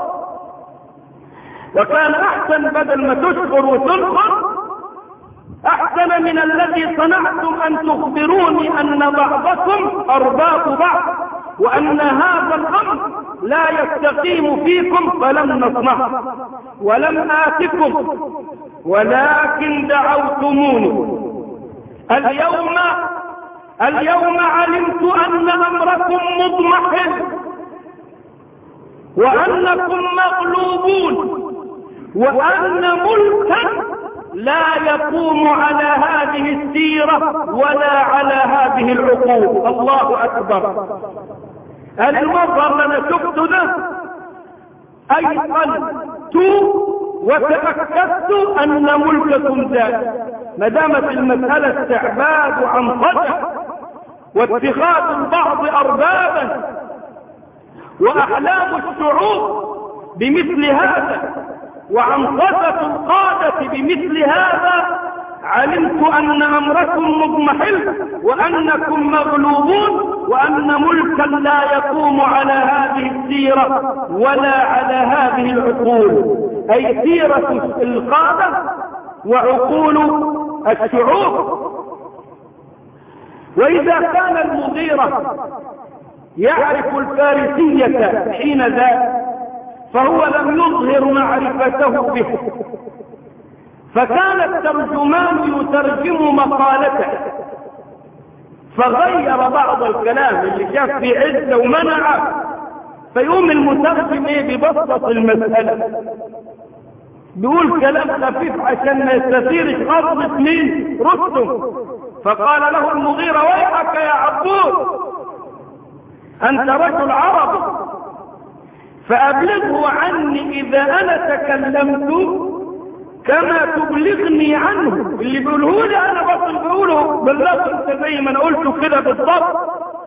وكان أحسن بدل ما تشكر وتنخر، أحسن من الذي صنعتم أن تخبروني أن بعضكم أرباب بعض، وأن هذا الأمر لا يستقيم فيكم، فلم نصنع ولم آتكم ولكن دعوتموني. اليوم علمت أن أمركم مضمحل وأنكم مغلوبون، وأن ملكا لا يقوم على هذه السيرة ولا على هذه العقول. الله أكبر. المظهر اللي أنا شفته ده أيقنت وتأكدت أن ملككم زاد. ما دامت المسألة استعباد وعنقدة واتخاذ البعض أربابا وأحلام الشعوب بمثل هذا وعنقدة القادة بمثل هذا، علمت أن أمركم مضمحل وأنكم مغلوبون وأن ملكا لا يقوم على هذه السيرة ولا على هذه العقول، أي سيرة القادة وعقول الشعوب. وإذا كان المغيرة يعرف الفارسية حين ذاك فهو لم يظهر معرفته به، فكان الترجمان يترجم مقالته فغير بعض الكلام اللي شاف في عزة ومنعه، فيقوم المترجم ببسط المسألة بيقول كلام خفيف عشان ما يستثيرش غضبة مين؟ رستم. فقال له المغيرة ويحك يا عبود، أنت رجل عربي فأبلغه عني إذا أنا تكلمت كما تبلغني عنه. اللي بيقوله لي أنا بطل بقوله باللفظ زي ما أنا قلته كده بالضبط.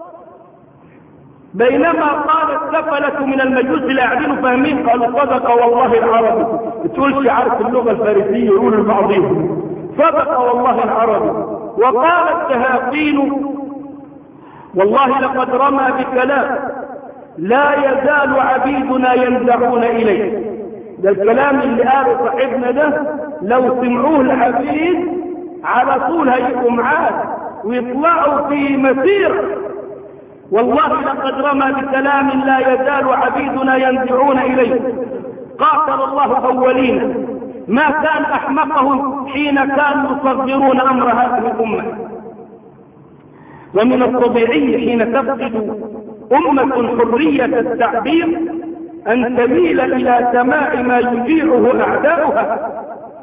بينما قال السفلة من المجوس اللي قاعدين فاهمين قالوا صدق والله العربي، تقولش عارف اللغة الفارسية يقول البعضهم صدق والله العربي. وقال التهافين والله لقد رمى بكلام لا يزال عبيدنا ينزعون إليه. ده الكلام اللي قاله صاحبنا ده لو سمعوه العبيد على طول هيبقوا معاه ويطلعوا في مسير. والله لقد رمى بكلام لا يزال عبيدنا ينزعون إليه. قاتل الله أولين ما كان أحمقهم حين كانوا يصغرون أمر هذه الأمة. ومن الطبيعي حين تفقد أمة حرية التعبير أن تميل إلى سماع ما يجيعه أعداؤها،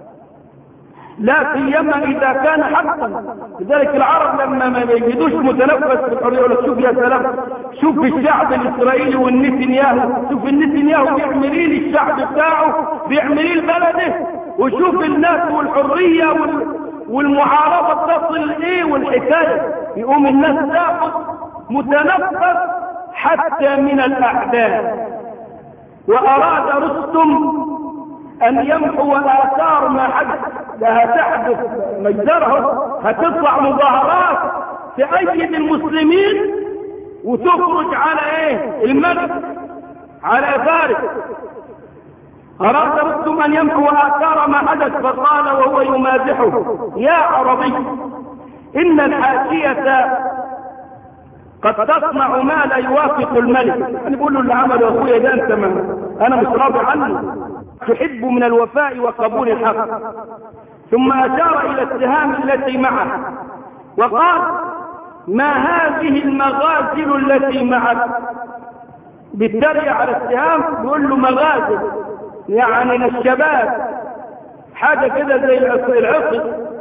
لا سيما إذا كان حقا. لذلك العرب لما ما يجدوش متنفس في الحرية ولا شوف يا سلام، شوف الشعب الإسرائيلي والنتنياهو، شوف النتنياهو بيعمل ايه للشعب بتاعه، بيعمل ايه لبلده، وشوف الناس والحرية والمعارضة تصل ايه والحكاية. يقوم الناس تاخذ متنفس حتى من الأعداء. وأراد رستم أن يمحو آثار ما حدث، لها تحدث مجزرها، هتطلع مظاهرات تأيد المسلمين وتخرج على ايه؟ الملك، على فارس. أراد رستم أن يمحو آثار ما حدث فقال وهو يمازحه يا عربي إن الحاشية قد تصنع ما لا يوافق الملك. يعني بقول له اللي عمله أخويا ده أنت أنا مش راضي عنه، تحب من الوفاء وقبول الحق. ثم أشار إلى السهام التي معه وقال ما هذه المغازل التي معك. بالتريق على السهام بيقول له مغازل يعني نشبات، حاجة كده زي العصر.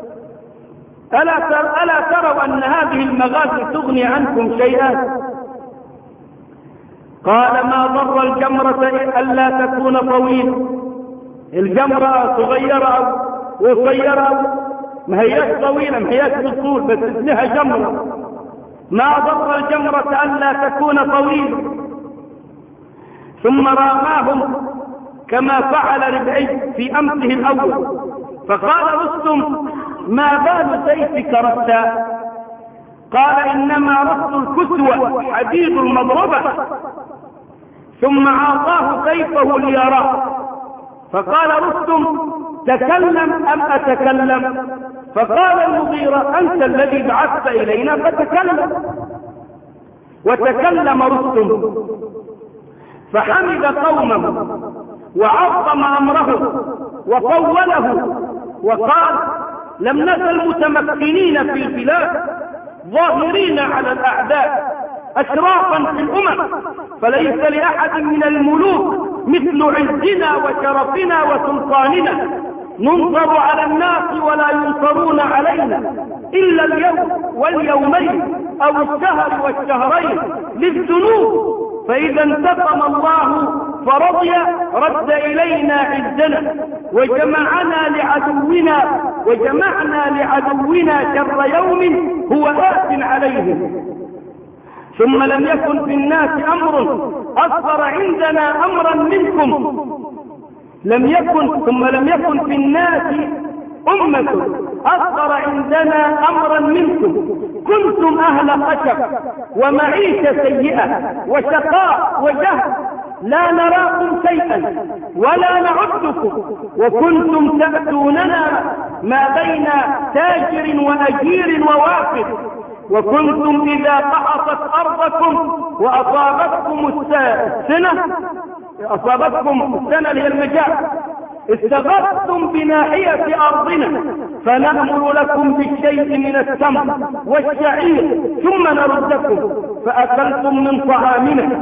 ألا تروا أن هذه المغازل تغني عنكم شيئا؟ قال ما ضر الجمرة ألا تكون طويل. الجمرة صغيرة وقصيرة، ما هياش طويلة ما هياش بالطول، بس اسمها جمرة. ما ضر الجمرة ألا تكون طويلة. ثم رماهم كما فعل ربعي في أمسه الأول. فقال رستم ما بال سيفك رسا؟ قال إنما رس الكسوة حديد المضربة. ثم عاطاه سيفه ليراه. فقال رستم تكلم أم أتكلم؟ فقال المغيرة أنت الذي بعثت إلينا فتكلم. وتكلم رستم فحمد قومه وعظم أمره وطوله وقال لم نزل متمكنين في البلاد ظاهرين على الأعداء أشرافا في الأمم، فليس لأحد من الملوك مثل عزنا وشرفنا وسلطاننا، ننصر على الناس ولا ينصرون علينا إلا اليوم واليومين أو الشهر والشهرين للذنوب، فإذا انتقم الله فرضي رد إلينا عزنا وجمعنا لعدونا شر يوم هو آت عليهم. ثم لم يكن في الناس أمر أصغر عندنا أمرا منكم. ثم لم يكن في الناس أمة أصغر عندنا أمرا منكم، كنتم أهل خشب ومعيشة سيئة وشقاء وجهل، لا نراكم شيئا ولا نعدكم، وكنتم تأتوننا ما بين تاجر وأجير ووافد، وكنتم إذا قحطت أرضكم وأصابتكم السنة اللي هي المجاعة استغثتم بناحية أرضنا فنأمر لكم بالشيء من التمر والشعير ثم نردكم، فأكلتم من طعامنا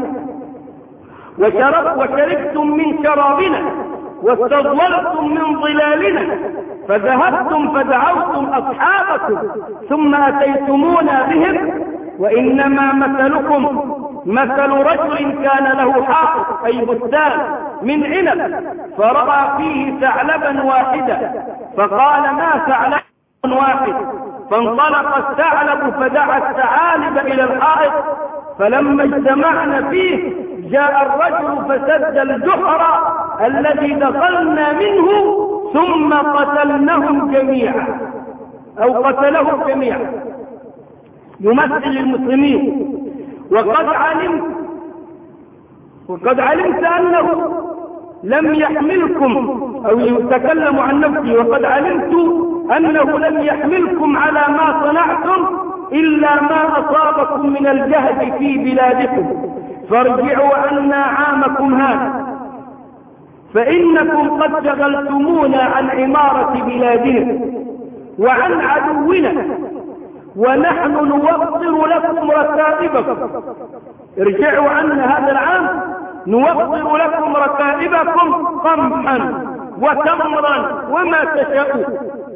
وشربتم من شرابنا واستظللتم من ظلالنا، فذهبتم فدعوتم أصحابكم ثم أتيتمونا بهم، وإنما مثلكم مثل رجل كان له حائط أي بستان من عنب، فرأى فيه ثعلبا واحدا فقال ما ثعلب واحد، فانطلق الثعلب فدعا الثعالب إلى الحائط، فلما اجتمعنا فيه جاء الرجل فسد الجحر الذي دخلنا منه ثم قتلناهم جميعا أو قتلهم جميعا، يمثل المسلمين. وقد علمت أنه لم يحملكم، أو يتكلم عن نفسي، وقد علمت أنه لم يحملكم على ما صنعتم إلا ما أصابكم من الجهد في بلادكم، فارجعوا عنا عامكم هذا، فإنكم قد شغلتمونا عن عمارة بلادنا وعن عدونا، ونحن نوفر لكم ركائبكم. ارجعوا عنا هذا العام نوفر لكم ركائبكم قمحا وتمرا وما تشاءون،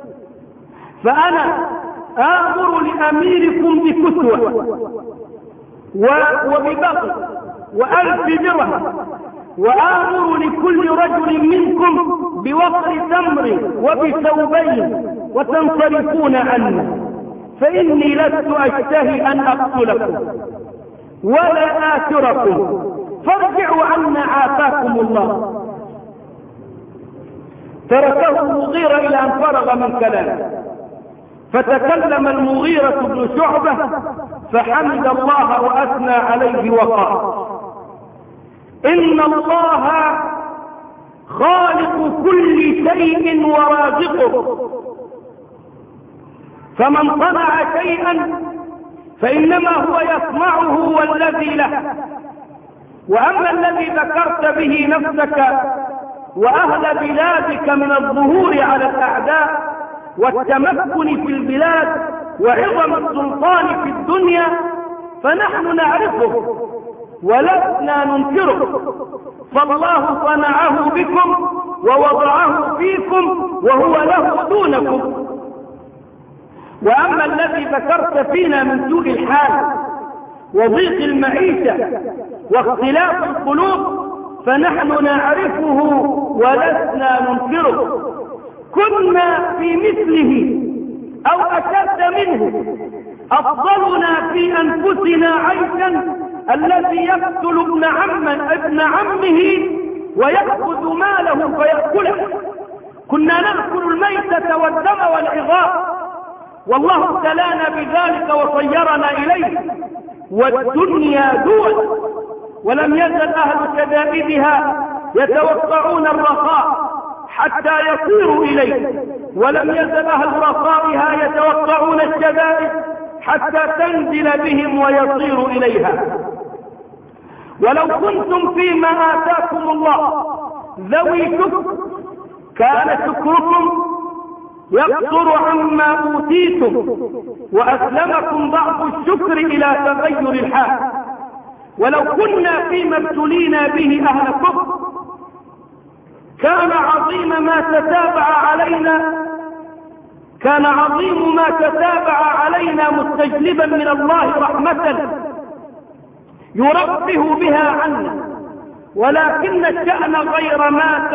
فأنا آمر لأميركم بكسوة وببغل و1000 درهم، وآمر لكل رجل منكم بوفر تمر وبثوبين، وتنصرفون عنا، فإني لست أشتهي أن أقتلكم ولا آثركم، فارجعوا عنا عافاكم الله. تركه المغيرة إلى أن فرغ من كلامه، فتكلم المغيرة بن شعبة فحمد الله وأثنى عليه وقال: إن الله خالق كل شيء ورازقه، فمن صنع شيئا فإنما هو يصنعه والذي له، وأما الذي ذكرت به نفسك وأهل بلادك من الظهور على الأعداء والتمكن في البلاد وعظم السلطان في الدنيا فنحن نعرفه ولسنا ننكره، فالله صنعه بكم ووضعه فيكم وهو له دونكم. وأما الذي ذكرت فينا من سوء الحال وضيق المعيشة واختلاف القلوب فنحن نعرفه ولسنا ننكره، كنا في مثله أو أشد منه، أفضلنا في أنفسنا عيشا الذي يقتل ابن عمه ويأخذ ماله فيأكله، كنا نأكل الميتة والدم والعظام، والله ابتلانا بذلك وصيرنا إليه، والدنيا دول، ولم يزل أهل شدائدها يتوقعون الرخاء حتى يصيروا إليه، ولم يزل أهل رخائها يتوقعون الشدائد حتى تنزل بهم ويصيروا إليها. ولو كنتم فيما آتاكم الله ذوي شكر كان شكركم يقصر عما أوتيتم، وأسلمكم ضعف الشكر إلى تغير الحال. ولو كنا فيما ابتلينا به أهل كفر كان عظيم ما تتابع علينا مستجلبا من الله رحمة يربه بها عنا، ولكن الشأن غير ما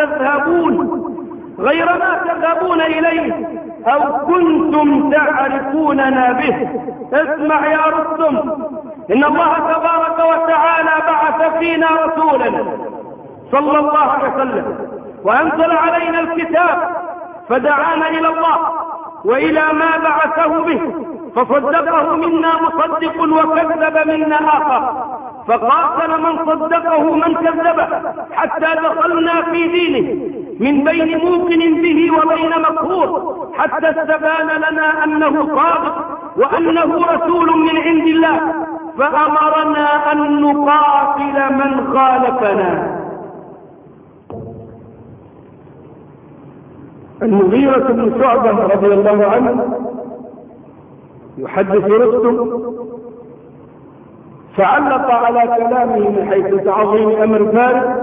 تذهبون إليه أو كنتم تعرفوننا به. اسمع يا رستم، إن الله تبارك وتعالى بعث فينا رسولا صلى الله عليه وسلم وأنزل علينا الكتاب فدعانا إلى الله وإلى ما بعثه به، فصدقه منا مصدق وكذب منا آخر، فقاتل من صدقه من كذبه حتى دخلنا في دينه من بين موقن به وبين مكفور، حتى استبان لنا أنه صادق وأنه رسول من عند الله، فأمرنا أن نقاتل من خالفنا. المغيرة بن شعبة رضي الله عنه يحدث رستم، فعلق على كلامه من حيث تعظيم أمر فارس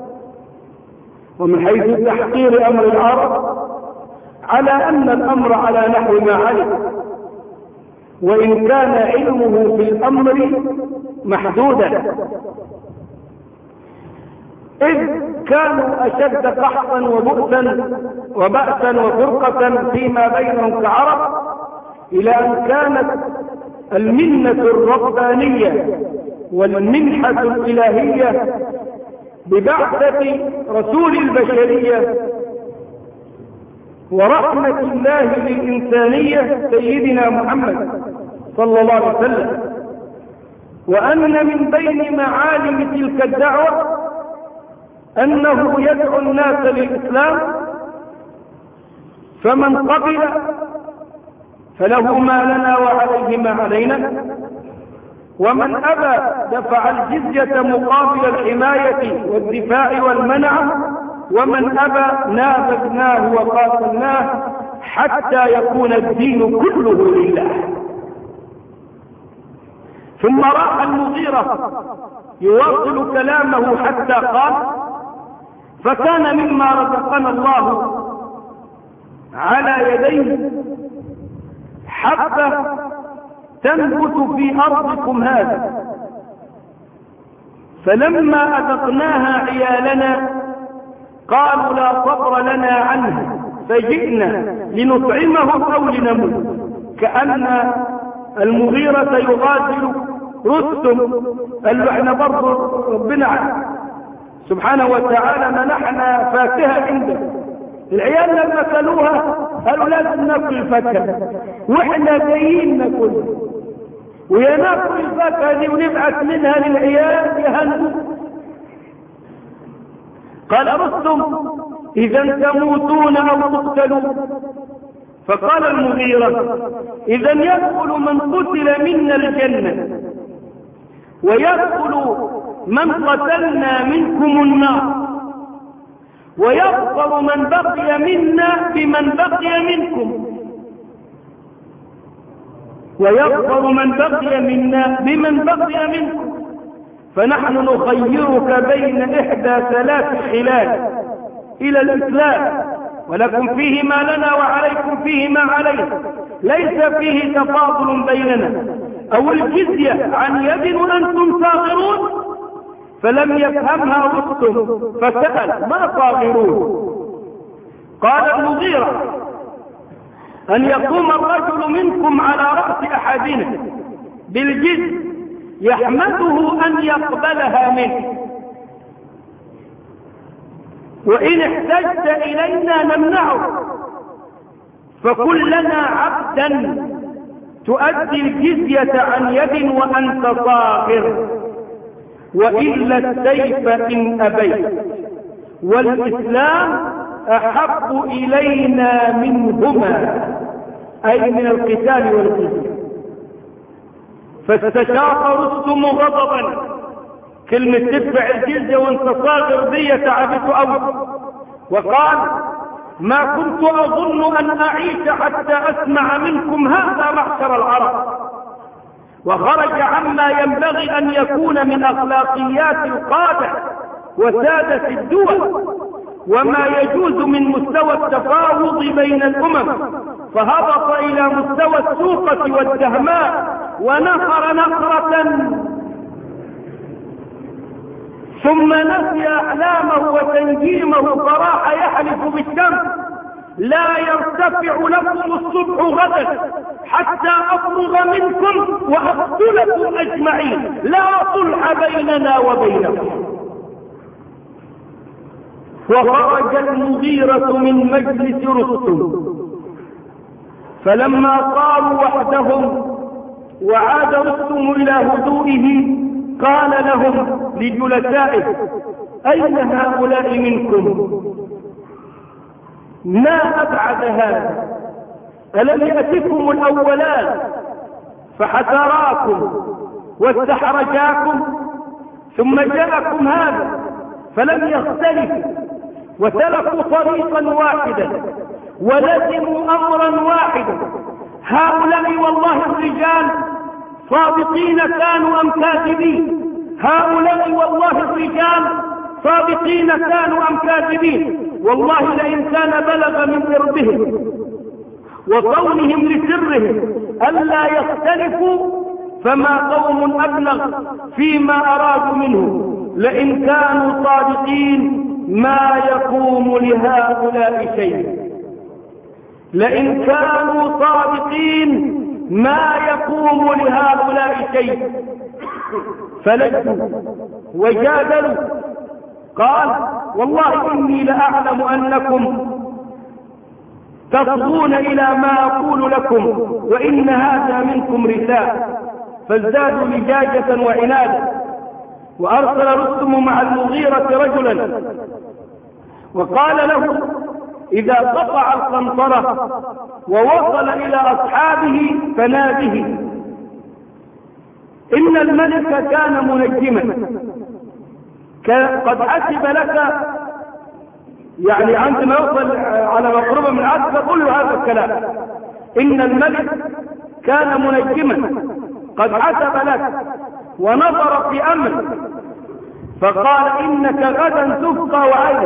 ومن حيث تحقير أمر العرب على أن الأمر على نحو ما علم، وإن كان علمه في الأمر محدودا، إذ كانوا أشد قحطا وبأسا وفرقة فيما بينهم كعرب، إلى أن كانت المنة الربانية والمنحة الإلهية ببعثة رسول البشرية ورحمة الله للإنسانية سيدنا محمد صلى الله عليه وسلم، وأن من بين معالم تلك الدعوة أنه يدعو الناس للإسلام، فمن قبل فله ما لنا وعليه ما علينا، ومن أبى دفع الجزية مقابل الحماية والدفاع والمنع، ومن أبى نابذناه وقاتلناه حتى يكون الدين كله لله. ثم راح المغيرة يواصل كلامه حتى قال: فكان مما رزقنا الله على يديه حبة تنبت في أرضكم هذا، فلما أذقناها عيالنا قالوا لا صبر لنا عنها فجئنا لنطعمهم أو لنموت. كأن المغيرة يغادر رستم، قال له احنا برضه ربنا سبحانه وتعالى منحنا فاكهة عنده، العيال لما كلوها قالوا لازم ناكل الفاكهة واحنا جايين ناكلها، ويا ناكل الفاكهة دي ونبعث منها للعيال يهنوا. قال رستم: إذا تموتون أو تقتلون. فقال المغيرة: إذا يدخل من قتل منا الجنة ويدخل من قتلنا منكم النار، ويظفر من بقي منا بمن بقي منكم، ويظفر من بقي منا بمن بقي منكم، فنحن نخيرك بين إحدى ثلاث خلال: إلى الإسلام ولكم فيه ما لنا وعليكم فيه ما علينا، ليس فيه تفاضل بيننا، أو الجزية عن يد وأنتم صاغرون. فلم يفهمها رستم فسأل: ما صاغرون؟ قال المغيرة: أن يقوم الرجل منكم على رأس أحدنا بالجزية يحمده أن يقبلها منه، وإن احتجت إلينا نمنعه، فكن لنا عبدا تؤدي الجزية عن يد وأنت صاغر، وإلا السيف إن أبيت، والإسلام أحب إلينا منهما، أي من القتال والجزية. فاستشاق رستم غضبا، كلمة تدفع الجزية وانت صاغر دي تعبته أوي، وقال: ما كنت أظن أن أعيش حتى أسمع منكم هذا معشر العرب. وخرج عما ينبغي أن يكون من أخلاقيات القادة وسادة الدول، وما يجوز من مستوى التفاوض بين الأمم، فهبط إلى مستوى السوقة والدهماء ونخر نخرة، ثم نسي أحلامه وتنجيمه فراح يحلف بالشمس: لا يرتفع لكم الصبح غدا حتى أفرغ منكم وأقتلكم أجمعين، لا صلح بيننا وبينكم. وخرج المغيرة من مجلس رستم فلما صاروا وحدهم وعاد رستم إلى هدوئه قال لهم لجلسائه: أين هؤلاء منكم؟ ما أبعد هذا، ألم يأتكم الأولان فحسراكم واستحرجاكم، ثم جاءكم هذا فلم يختلفوا وسلكوا طريقا واحدا ولزموا أمرا واحدا. هؤلاء والله الرجال صادقين كانوا أم كاذبين؟ هؤلاء والله الرجال صادقين كانوا أم كاذبين؟ والله لئن كان بلغ من إربهم وصونهم لسرهم ألا يختلفوا فما قوم أبلغ فيما أرادوا منه. لئن كانوا صادقين ما يقوم لهؤلاء شيء، لئن كانوا صادقين ما يقوم لهؤلاء شيء. فلجوا وجادلوا. قال: والله إني لأعلم أنكم تصغون إلى ما أقول لكم وإن هذا منكم رثاء. فازدادوا لجاجة وعنادا. وأرسل رستم مع المغيرة رجلا وقال له: إذا قطع القنطرة ووصل إلى أصحابه فناده، إن الملك كان منجما، قد حسب لك، يعني عندما يوصل على مقربة من عسكر قل له هذا الكلام: إن الملك كان منجما قد حسب لك ونظر في أمر، فقال: إنك غدا تبقى وعين.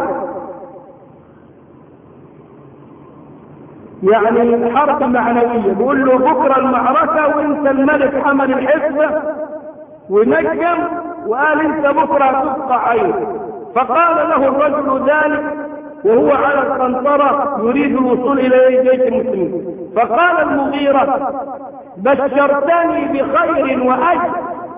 يعني حرب معنوية، بيقول له بكرة المعركة وانت الملك حمل الحزبة ونجم وقال انت بكرة تبقى عين. فقال له الرجل ذلك وهو على القنطرة يريد الوصول إلى جيش المسلمين. فقال المغيرة: بشرتني بخير وأجر،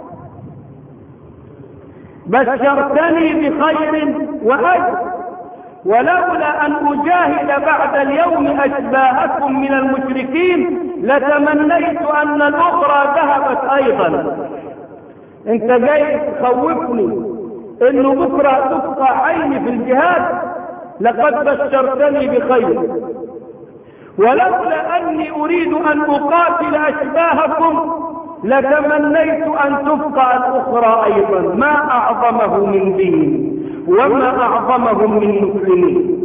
بشرتني بخير وأجر، ولولا أن أجاهد بعد اليوم أشباهكم من المشركين لتمنيت أن الأخرى ذهبت أيضا. أنت جاي تخوفني إنه بكرة تبقى عيني في الجهاد، لقد بشرتني بخير، ولولا أني أريد أن أقاتل أشباهكم لتمنيت أن تبقى الأخرى أيضا. ما أعظمه من دين وما أعظمهم من مسلمين.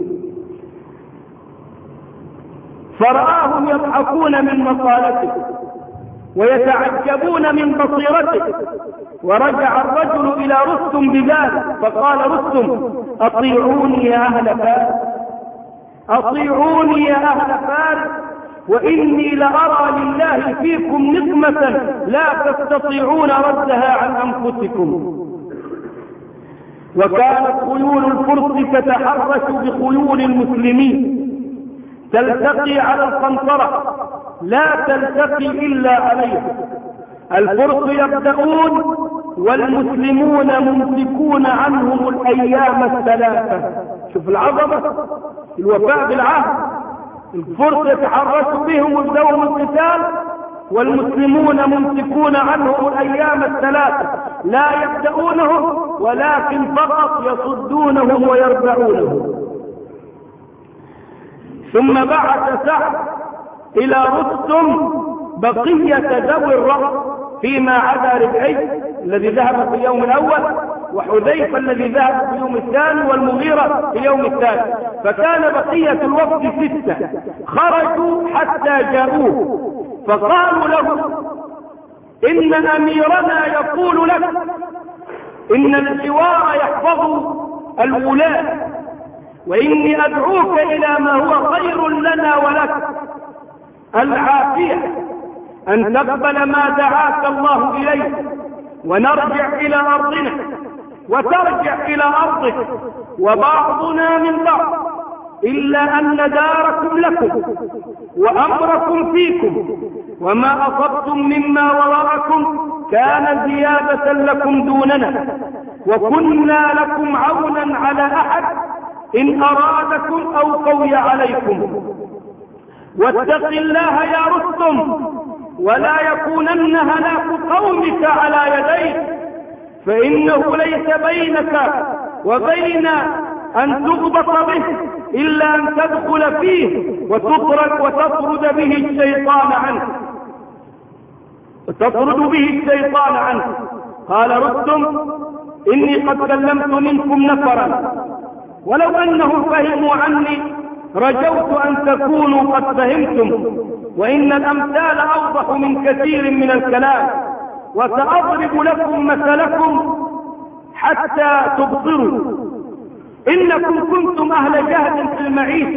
فرآهم يضحكون من مقالته ويتعجبون من بصيرته. ورجع الرجل إلى رستم بذلك فقال رستم: أطيعوني يا أهل فارس، أطيعوني يا أهل فارس، وإني لأرى لله فيكم نقمة لا تستطيعون ردها عن أنفسكم. وكانت خيول الفرس تتحرش بخيول المسلمين تلتقي على القنطرة لا تلتقي إلا عليها. الفرس يبدأون والمسلمون ممسكون عنهم الأيام الثلاثة. شوف العظمة، الوفاء بالعهد. الفرس يتحرشوا بهم ويبدأوا القتال والمسلمون ممسكون عنهم الأيام الثلاثة، لا يبدأونهم ولكن فقط يصدونهم ويربعونهم. ثم بعث سعد إلى رستم بقية ذوي الرأس فيما عدا ربعي الذي ذهب في اليوم الأول، وحذيفة الذي ذهب في اليوم الثاني، والمغيرة في اليوم الثالث. فكان بقية الوفد 6 خرجوا حتى جاءوه فقالوا له: إن أميرنا يقول لك إن الحوار يحفظ الولاة، وإني أدعوك إلى ما هو خير لنا ولك، العافية، أن تقبل ما دعاك الله إليه ونرجع إلى أرضنا وترجع إلى أرضك وبعضنا من بعض، إلا أن داركم لكم وأمركم فيكم، وما أصبتم مما وراءكم كان زيادة لكم دوننا، وكنا لكم عونا على أحد إن أرادكم أو قوي عليكم. واتق الله يا رستم ولا يكونن هلاك قومك على يديك، فإنه ليس بينك وبين أن تغبط به إلا أن تدخل فيه وتطرد به الشيطان عنه. قال رستم إني قد كلمت منكم نفرا، ولو أنهم فهموا عني رجوت أن تكونوا قد فهمتم، وإن الأمثال أوضح من كثير من الكلام، وسأضرب لكم مثلكم حتى تبصروا. إنكم كنتم أهل جهد في المعيشة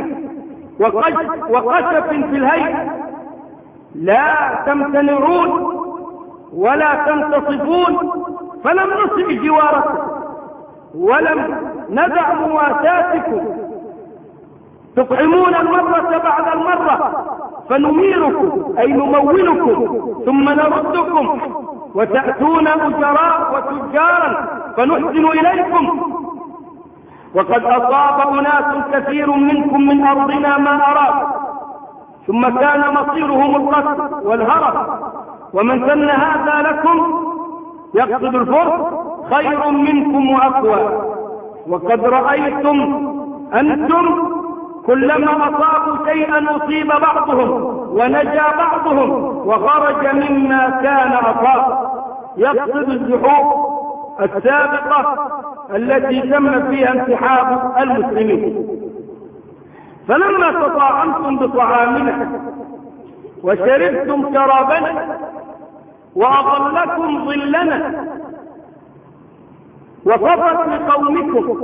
وقشف في الهيئة، لا تمتنعون ولا تنتصفون، فلم نصب جواركم ولم ندع مواساتكم، تطعمون المرة بعد المرة فنميركم أي نمولكم ثم نردكم، وتأتون أجراء وتجارا فنحسن إليكم، وقد أصاب أناس كثير منكم من أرضنا ما أراد، ثم كان مصيرهم القتل والهرب، ومن سن هذا لكم يقصد الفرق خير منكم وأقوى. وقد رأيتم أنتم كلما أصابوا شيئا أصيب بعضهم ونجا بعضهم وخرج مما كان أصاب، يقصد الزحوف السابقة التي تم فيها انسحاب المسلمين. فلما تطاعمتم بطعامنا وشربتم شرابنا وأظلكم ظلنا وصفت لقومكم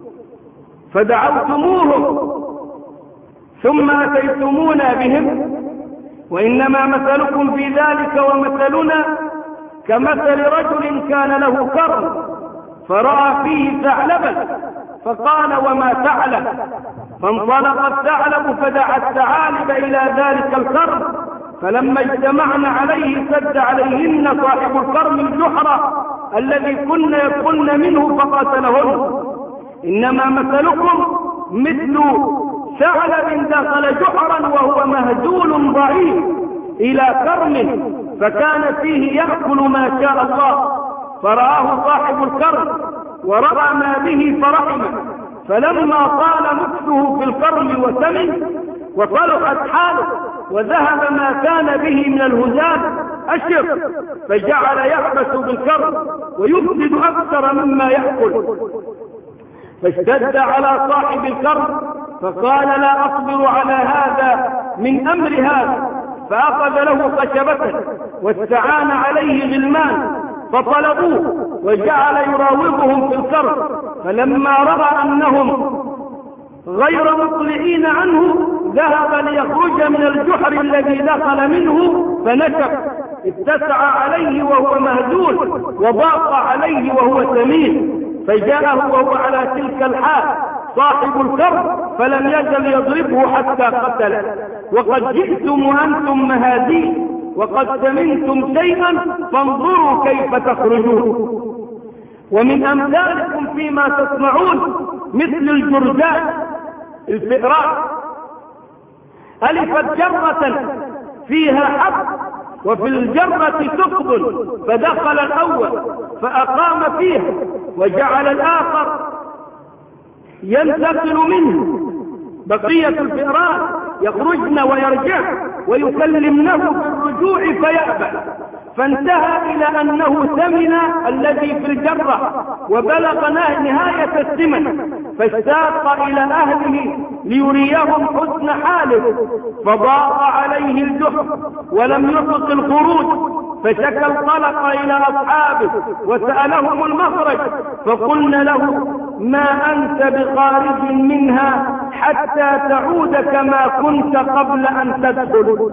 فدعوتموهم ثم أتيتمونا بهم، وإنما مثلكم في ذلك ومثلنا كمثل رجل كان له كرم فرأى فيه ثعلبا فقال وما ثعلب؟ فانطلق الثعلب فدعا الثعالب إلى ذلك الكرم، فلما اجتمعن عليه سد عليهن صاحب الكرم الجحر الذي كن يدخلن منه فقاتلهن. إنما مثلكم مثل ثعلب دخل جحرا وهو مهزول ضعيف إلى كرم فكان فيه يأكل ما شاء الله، فرآه صاحب الكرم ورأى ما به فرحمه، فلما طال مكثه في الكرم وسمن وصلحت حاله وذهب ما كان به من الهزال أشر، فجعل يعبث بالكرم ويفسد أكثر مما يأكل، فاشتد على صاحب الكرم فقال لا أصبر على هذا من أمر هذا، فأخذ له خشبة واستعان عليه غلمان فطلبوه وجعل يراوغهم في الكرم، فلما رأى أنهم غير مطلعين عنه ذهب ليخرج من الجحر الذي دخل منه فنشف، اتسع عليه وهو مهزول وضاق عليه وهو سمين، فجاءه وهو على تلك الحال صاحب الكرم فلم يزل يضربه حتى قتله. وقد جئتم وأنتم مهازيل وقد سمنتم شيئا فانظروا كيف تخرجون. ومن أمثالكم فيما تصنعون مثل الجرذان الفئران، ألفت جرة فيها حب وفي الجرة ثقب، فدخل الأول فأقام فيها وجعل الآخر ينتقل منه، بقية الفئران يخرجن ويرجع ويكلمنه بالرجوع فيأبى، فانتهى إلى أنه ثمن الذي في الجرة وبلغ نهاية الثمن، فاشتاق إلى أهله ليريهم حسن حاله، فضاق عليه الجحر ولم يطق الخروج، فشكى القلق إلى أصحابه وسألهم المخرج، فقلنا له ما أنت بخارج منها حتى تعود كما كنت قبل أن تدخل،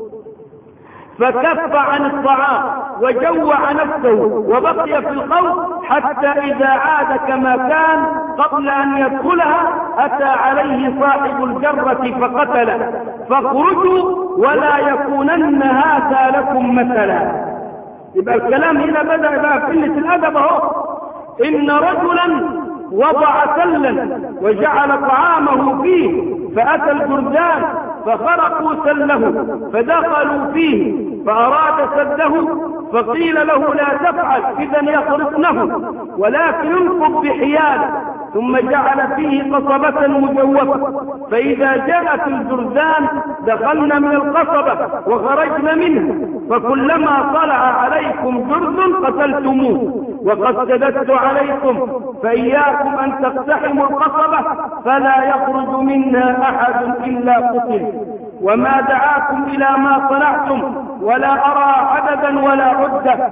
فكف عن الطعام وجوع نفسه وبقي في القوم حتى إذا عاد كما كان قبل أن يدخلها أتى عليه صاحب الجرة فقتله، فاخرجوا ولا يكونن هذا لكم مثلا. يبقى الكلام هنا بدأ بقى في قلة الأدب اهو. إن رجلا وضع سلا وجعل طعامه فيه فأتى الجرذان فخرقوا سله فدخلوا فيه فأراد سده فقيل له لا تفعل إذا يخرقنه ولكن انقض بحياله، ثم جعل فيه قصبة مجوفة، فإذا جاءت الجرذان دخلن من القصبة وخرجن منها، فكلما طلع عليكم جرذ قتلتموه، وقد سددت عليكم فإياكم أن تقتحموا القصبة فلا يخرج منها أحد إلا قتل. وما دعاكم إلى ما صنعتم ولا أرى عددا ولا عدة.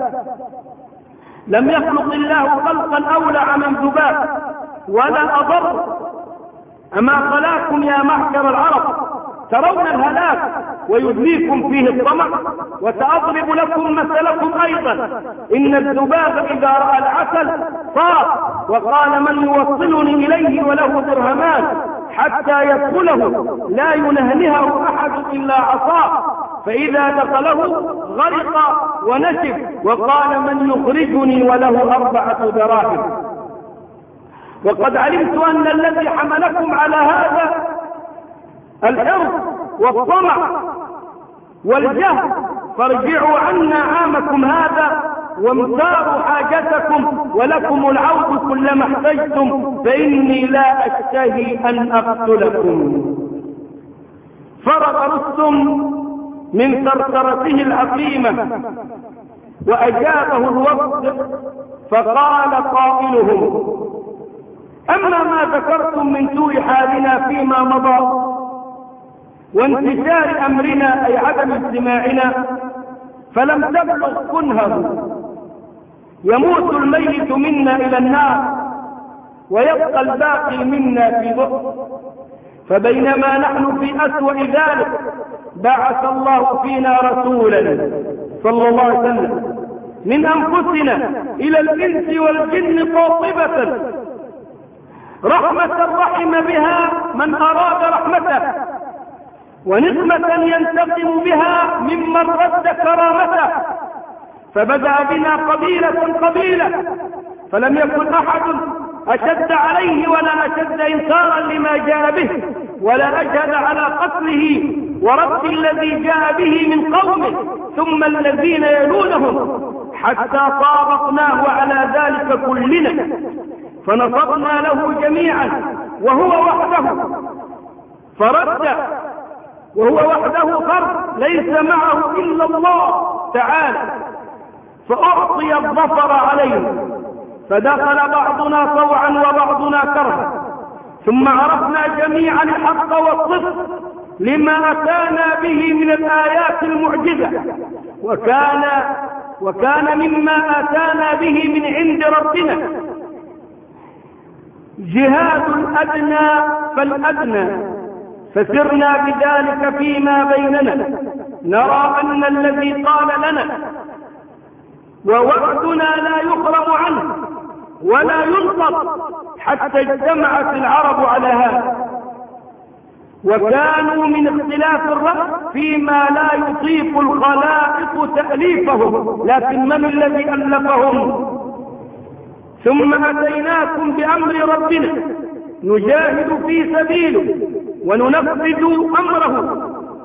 لم يخلق الله خلقا أولع من ذباب ولا أضر. أما خلاكم يا معشر العرب ترون الهلاك ويدليكم فيه الطمع؟ وسأضرب لكم مثلكم أيضا. إن الذباب إذا رأى العسل صار وقال من يوصلني إليه وله درهمان حتى يدخله لا ينهنهه أحد إلا عصاه، فإذا دخله غرق ونشف وقال من يخرجني وله 4 دراهم. وقد علمت أن الذي حملكم على هذا الحرص والطمع والجهل، فارجعوا عنا عامكم هذا وامتاروا حاجتكم ولكم العود كلما احتجتم، فإني لا أشتهي أن أقتلكم. فرغ رستم من ثرثرته العقيمة وأجابه الوقت، فقال قائلهم أما ما ذكرتم من سوء حالنا فيما مضى وانتشار أمرنا أي عدم اجتماعنا فلم تبلغ كنهه، يموت الميت منا إلى النار ويبقى الباقي منا في ضر. فبينما نحن في أسوأ ذلك بعث الله فينا رسولا صلى الله عليه وسلم من أنفسنا إلى الإنس والجن قاطبة رحمة رحم بها من أراد رحمته، ونقمة ينتقم بها ممن رد كرامته. فبدأ بنا قبيلة فلم يكن أحد أشد عليه ولا أشد إنكارا لما جاء به ولا أجهد على قتله ورد الذي جاء به من قومه ثم الذين يلونهم، حتى طابقناه على ذلك كلنا فنصبنا له جميعا وهو وحده فرد، وهو وحده فرد ليس معه إلا الله تعالى، فأعطي الظفر عليه، فدخل بعضنا طوعا وبعضنا كرها، ثم عرفنا جميعا الحق والصدق لما أتانا به من الآيات المعجزة، وكان مما أتانا به من عند ربنا جهاد الأدنى فالأدنى، فسرنا بذلك فيما بيننا نرى أن الذي قال لنا ووعدنا لا يخرم عنه ولا ينقض حتى اجتمعت العرب على هذا، وكانوا من اختلاف الرأي فيما لا يطيق الخلائق تأليفهم، لكن من الذي ألفهم؟ ثم أتيناكم بأمر ربنا نجاهد في سبيله وننفذ أمره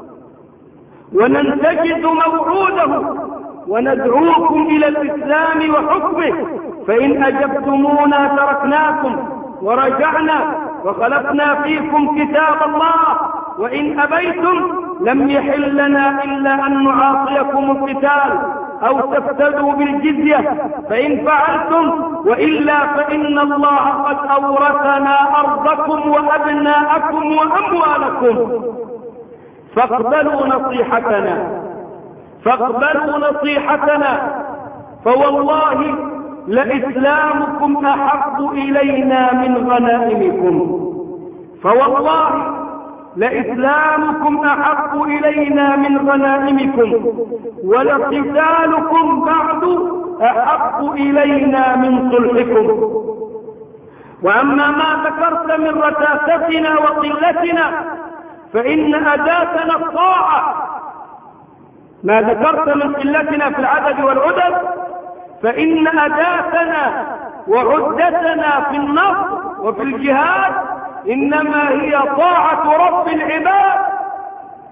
وننتجز موعوده وندعوكم إلى الإسلام وحكمه، فإن أجبتمونا تركناكم ورجعنا وخلقنا فيكم كتاب الله، وإن أبيتم لم يحل لنا إلا أن نعاصيكم القتال أو تفتدوا بالجزية، فإن فعلتم وإلا فإن الله قد أورثنا أرضكم وأبناءكم وأموالكم. فاقبلوا نصيحتنا فوالله لإسلامكم أحب إلينا من غنائمكم، فوالله لإسلامكم أحب إلينا من غنائمكم ولقتالكم بعد أحب إلينا من صلحكم. وأما ما ذكرت من رتاستنا وقلتنا فإن أداتنا الطاعة، ما ذكرت من قلتنا في العدد والعدد فإن أداتنا وعدتنا في النصر وفي الجهاد إنما هي طاعة رب العباد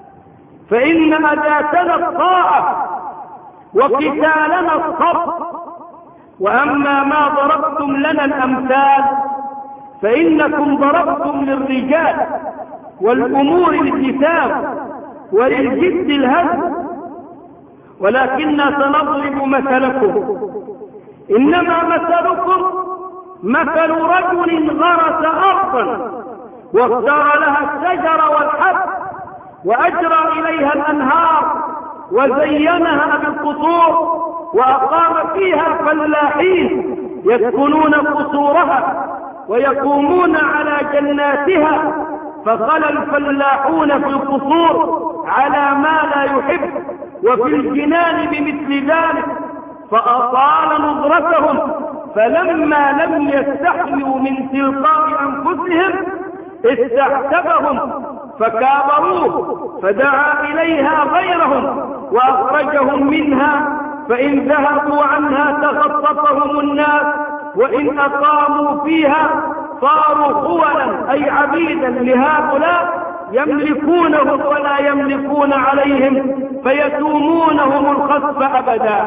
فإن أداتنا الطاعة وقتالنا الصبر. وأما ما ضربتم لنا الأمثال فإنكم ضربتم للرجال والأمور الجسام وللجد الهزم، ولكننا سنضرب مثلكم. إنما مثلكم مثل رجل غرس أرضا واختار لها الشجر والحب وأجرى إليها الأنهار وزينها بالقصور وأقام فيها فلاحين يسكنون قصورها ويقومون على جناتها، فخلى الفلاحون في القصور على ما لا يحب وفي الجنان بمثل ذلك، فأطال نظرتهم، فلما لم يستحيوا من تلقاء أنفسهم استعتبهم فكابروه، فدعا إليها غيرهم وأخرجهم منها، فإن ذهبوا عنها تخطفهم الناس، وإن أقاموا فيها صاروا خولا أي عبيدا لهؤلاء يملكونهم ولا يملكون عليهم، فيتومونهم الخسف أبدا.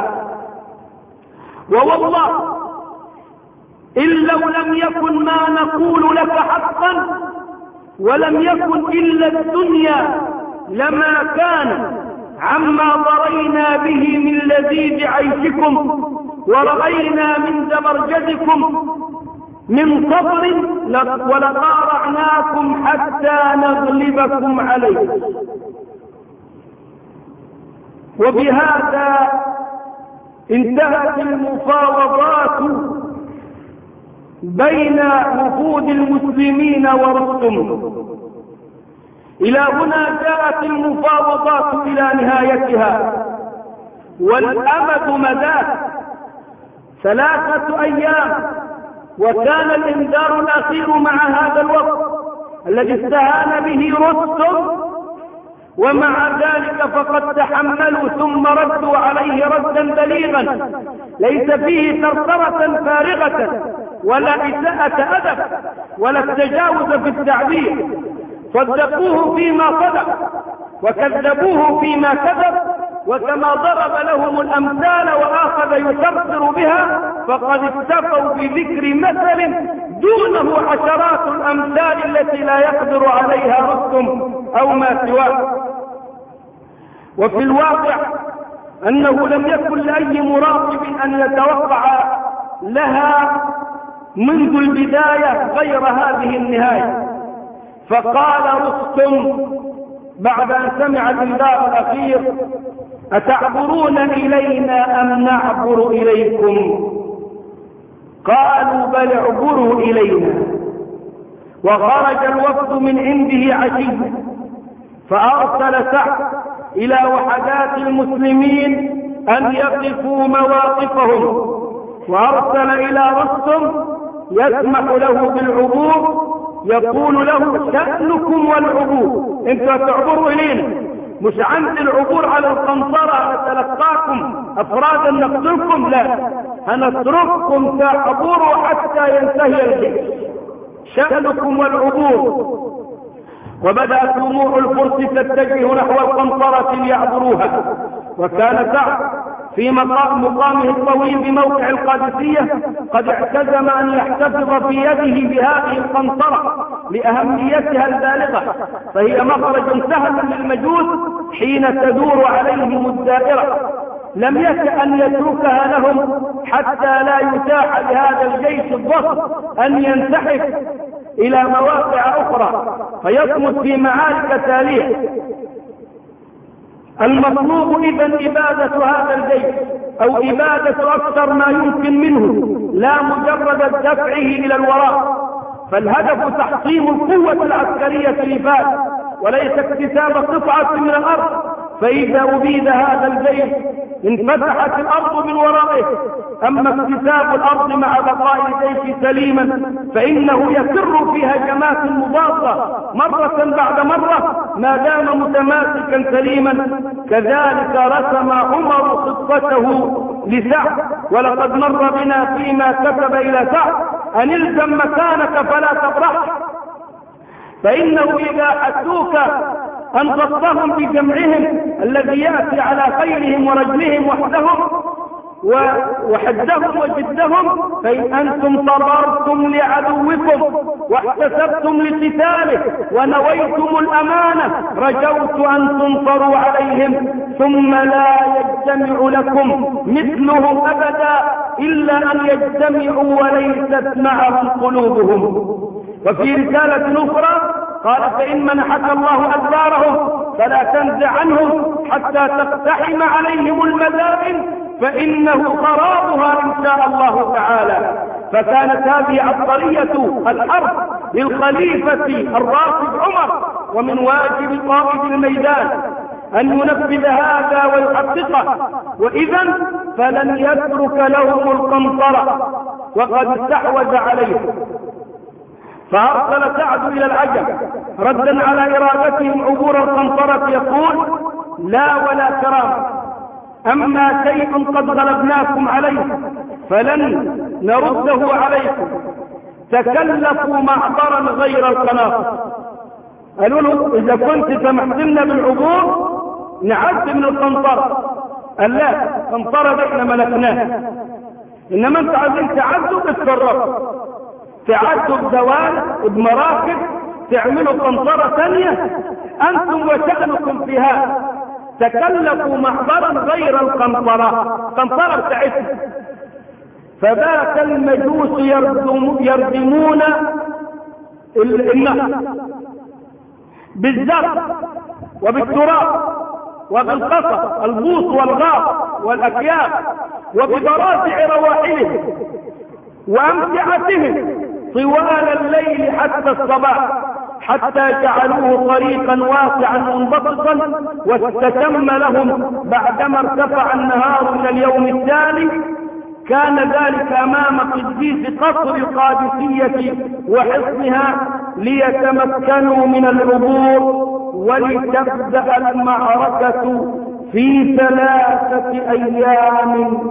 ووالله إن لو لم يكن ما نقول لك حقا ولم يكن إلا الدنيا لما كان عما ضرينا به من لذيذ عيشكم ورأينا من زبرجدكم من صبر ولقارعناكم حتى نغلبكم عليه. وبهذا انتهت المفاوضات بين وفود المسلمين ورستم. إلى هنا جاءت المفاوضات إلى نهايتها، والأمد مداه 3 أيام، وكان الإنذار الأخير مع هذا الوقت الذي استهان به رستم، ومع ذلك فقد تحملوا ثم ردوا عليه ردا بليغا ليس فيه ثرثرة فارغة ولا إساءة أدب ولا التجاوز في التعبير، صدقوه فيما صدق وكذبوه فيما كذب، وكما ضرب لهم الأمثال وآخذ يكرر بها فقد اكتفوا بذكر مثل دونه عشرات الأمثال التي لا يقدر عليها رستم أو ما سواه. وفي الواقع أنه لم يكن لأي مراقب أن يتوقع لها منذ البداية غير هذه النهاية. فقال رستم بعد أن سمع الإنذار الأخير: أتعبرون إلينا أم نعبر إليكم؟ قالوا: بل اعبروا إلينا. وخرج الوفد من عنده عشيا، فأرسل سعد إلى وحدات المسلمين أن يقفوا مواقفهم، وأرسل إلى رستم يسمح له بالعبور، يقول له: شأنكم والعبور، انتوا تعبروا إلينا، مش عند العبور على القنطرة نتلقاكم أفرادا نقتلكم، لا، هنترككم تعبروا حتى ينتهي الجيش، شأنكم والعبور. وبدأت جموع الفرس تتجه نحو القنطرة ليعبروها، وكان سعد في مقامه الطويل بموقع القادسية قد اعتزم أن يحتفظ في يده بهذه القنطرة لأهميتها البالغة، فهي مخرج سهل للمجوس حين تدور عليهم الدائرة. لم يك أن يتركها لهم حتى لا يتاح لهذا الجيش الضخم أن ينسحب إلى مواقع أخرى فيصمد في معارك تالية. المطلوب إذن إبادة هذا الجيش، أو إبادة أكثر ما يمكن منه، لا مجرد دفعه إلى الوراء، فالهدف تحطيم القوة العسكرية لفاس وليس اكتساب قطعة من الأرض. فإذا أبيد هذا الجيش انفتحت الأرض من ورائه، أما اكتساب الأرض مع بقاء الجيش سليما فإنه يسر في هجمات مضادة مرة بعد مرة ما دام متماسكا سليما. كذلك رسم عمر خطته لسعد، ولقد مر بنا فيما كتب إلى سعد: أن الزم مكانك فلا تبرح، فإنه إذا حسوك أنقذتهم بجمعهم الذي يأتي على خيلهم ورجلهم وحدهم وجدهم، فإن أنتم صبرتم لعدوكم واحتسبتم لقتاله ونويتم الأمانة رجوت أن تنصروا عليهم، ثم لا يجتمع لكم مثلهم أبدا إلا أن يجتمعوا وليست معهم قلوبهم. وفي رسالة أخرى قال فإن منحك الله أدبارهم فلا تنزع عنهم حتى تقتحم عليهم المدائن فإنه خرابها إن شاء الله تعالى. فكانت هذه عبقرية الحرب للخليفة الراشد عمر، ومن واجب قائد الميدان أن ينفذ هذا ويحققه، وإذا فلن يترك لهم القنطرة وقد استحوذ عليهم. فأرسل سعد إلى العجم ردا على إرادتهم عبور القنطرة يقول لا ولا كرامة، أما شيء قد غلبناكم عليه فلن نرده عليكم، تكلفوا معبرا غير القناطر. قالوا له إذا كنت سمحت لنا بالعبور نعد من القنطرة. قال لا، القنطرة دي احنا ملكناها، إنما انت عايزين تعدوا بالتصرف، تعدوا بزوال بمراكب، تعملوا قنطرة ثانية أنتم وشأنكم في هذا، تكلفوا معبرا غير القنطرة بتاعتهم. فبات المجوس يردمون النهر بالزرع وبالتراب وبالقصب البوص والغاص والأكياس وبضراسع رواحلهم وأمتعتهم طوال الليل حتى الصباح، حتى جعلوه طريقا واسعا منبسطا واستتم لهم بعدما ارتفع النهار من اليوم التالي. كان ذلك أمام قديس قصر القادسية وحصنها ليتمكنوا من العبور، ولتبدأ المعركة في 3 أيام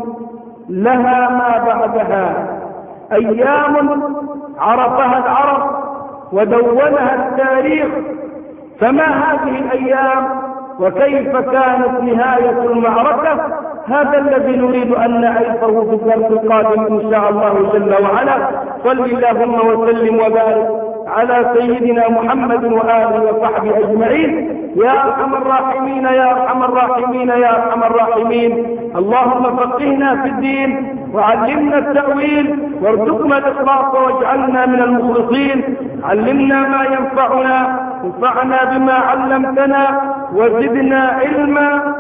لها ما بعدها، أيام عرفها العرب ودونها التاريخ. فما هذه الأيام وكيف كانت نهاية المعركة؟ هذا الذي نريد أن نعرفه في الدرس القادم إن شاء الله جل وعلا. صل اللهم وسلم وبارك على سيدنا محمد وآله وصحبه أجمعين. يا أرحم الراحمين يا أرحم الراحمين يا أرحم الراحمين. اللهم فقهنا في الدين وعلمنا التأويل وارزقنا الإخلاص واجعلنا من المخلصين. علمنا ما ينفعنا، انفعنا بما علمتنا وزدنا علما.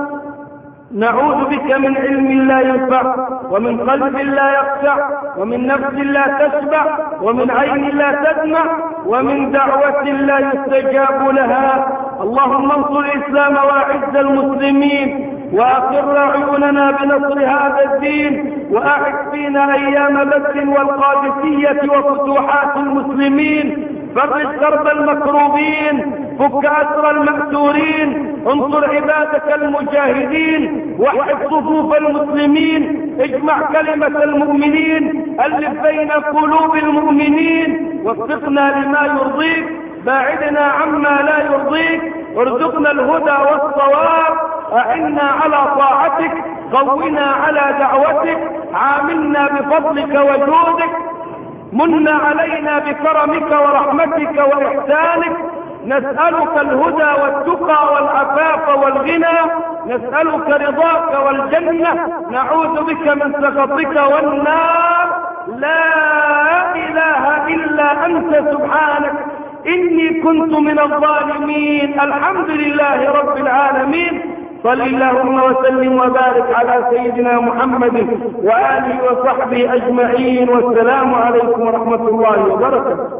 نعوذ بك من علم لا ينفع، ومن قلب لا يخشع، ومن نفس لا تشبع، ومن عين لا تدمع، ومن دعوة لا يستجاب لها. اللهم انصر الإسلام وأعز المسلمين، وأقر عيوننا بنصر هذا الدين، وأعد فينا أيام بدر والقادسية وفتوحات المسلمين. فرج كرب المكروبين، فك أسر المأسورين، انصر عبادك المجاهدين، وحد صفوف المسلمين، اجمع كلمة المؤمنين، ألف بين قلوب المؤمنين، وفقنا لما يرضيك، باعدنا عما لا يرضيك، ارزقنا الهدى والصواب، أعنا على طاعتك، قونا على دعوتك، عاملنا بفضلك وجودك، من علينا بكرمك ورحمتك وإحسانك. نسألك الهدى والتقى والعفاف والغنى، نسألك رضاك والجنة، نعوذ بك من سخطك والنار. لا إله إلا أنت سبحانك إني كنت من الظالمين. الحمد لله رب العالمين. صل اللهم وسلم وبارك على سيدنا محمد وآله وصحبه أجمعين، والسلام عليكم ورحمة الله وبركاته.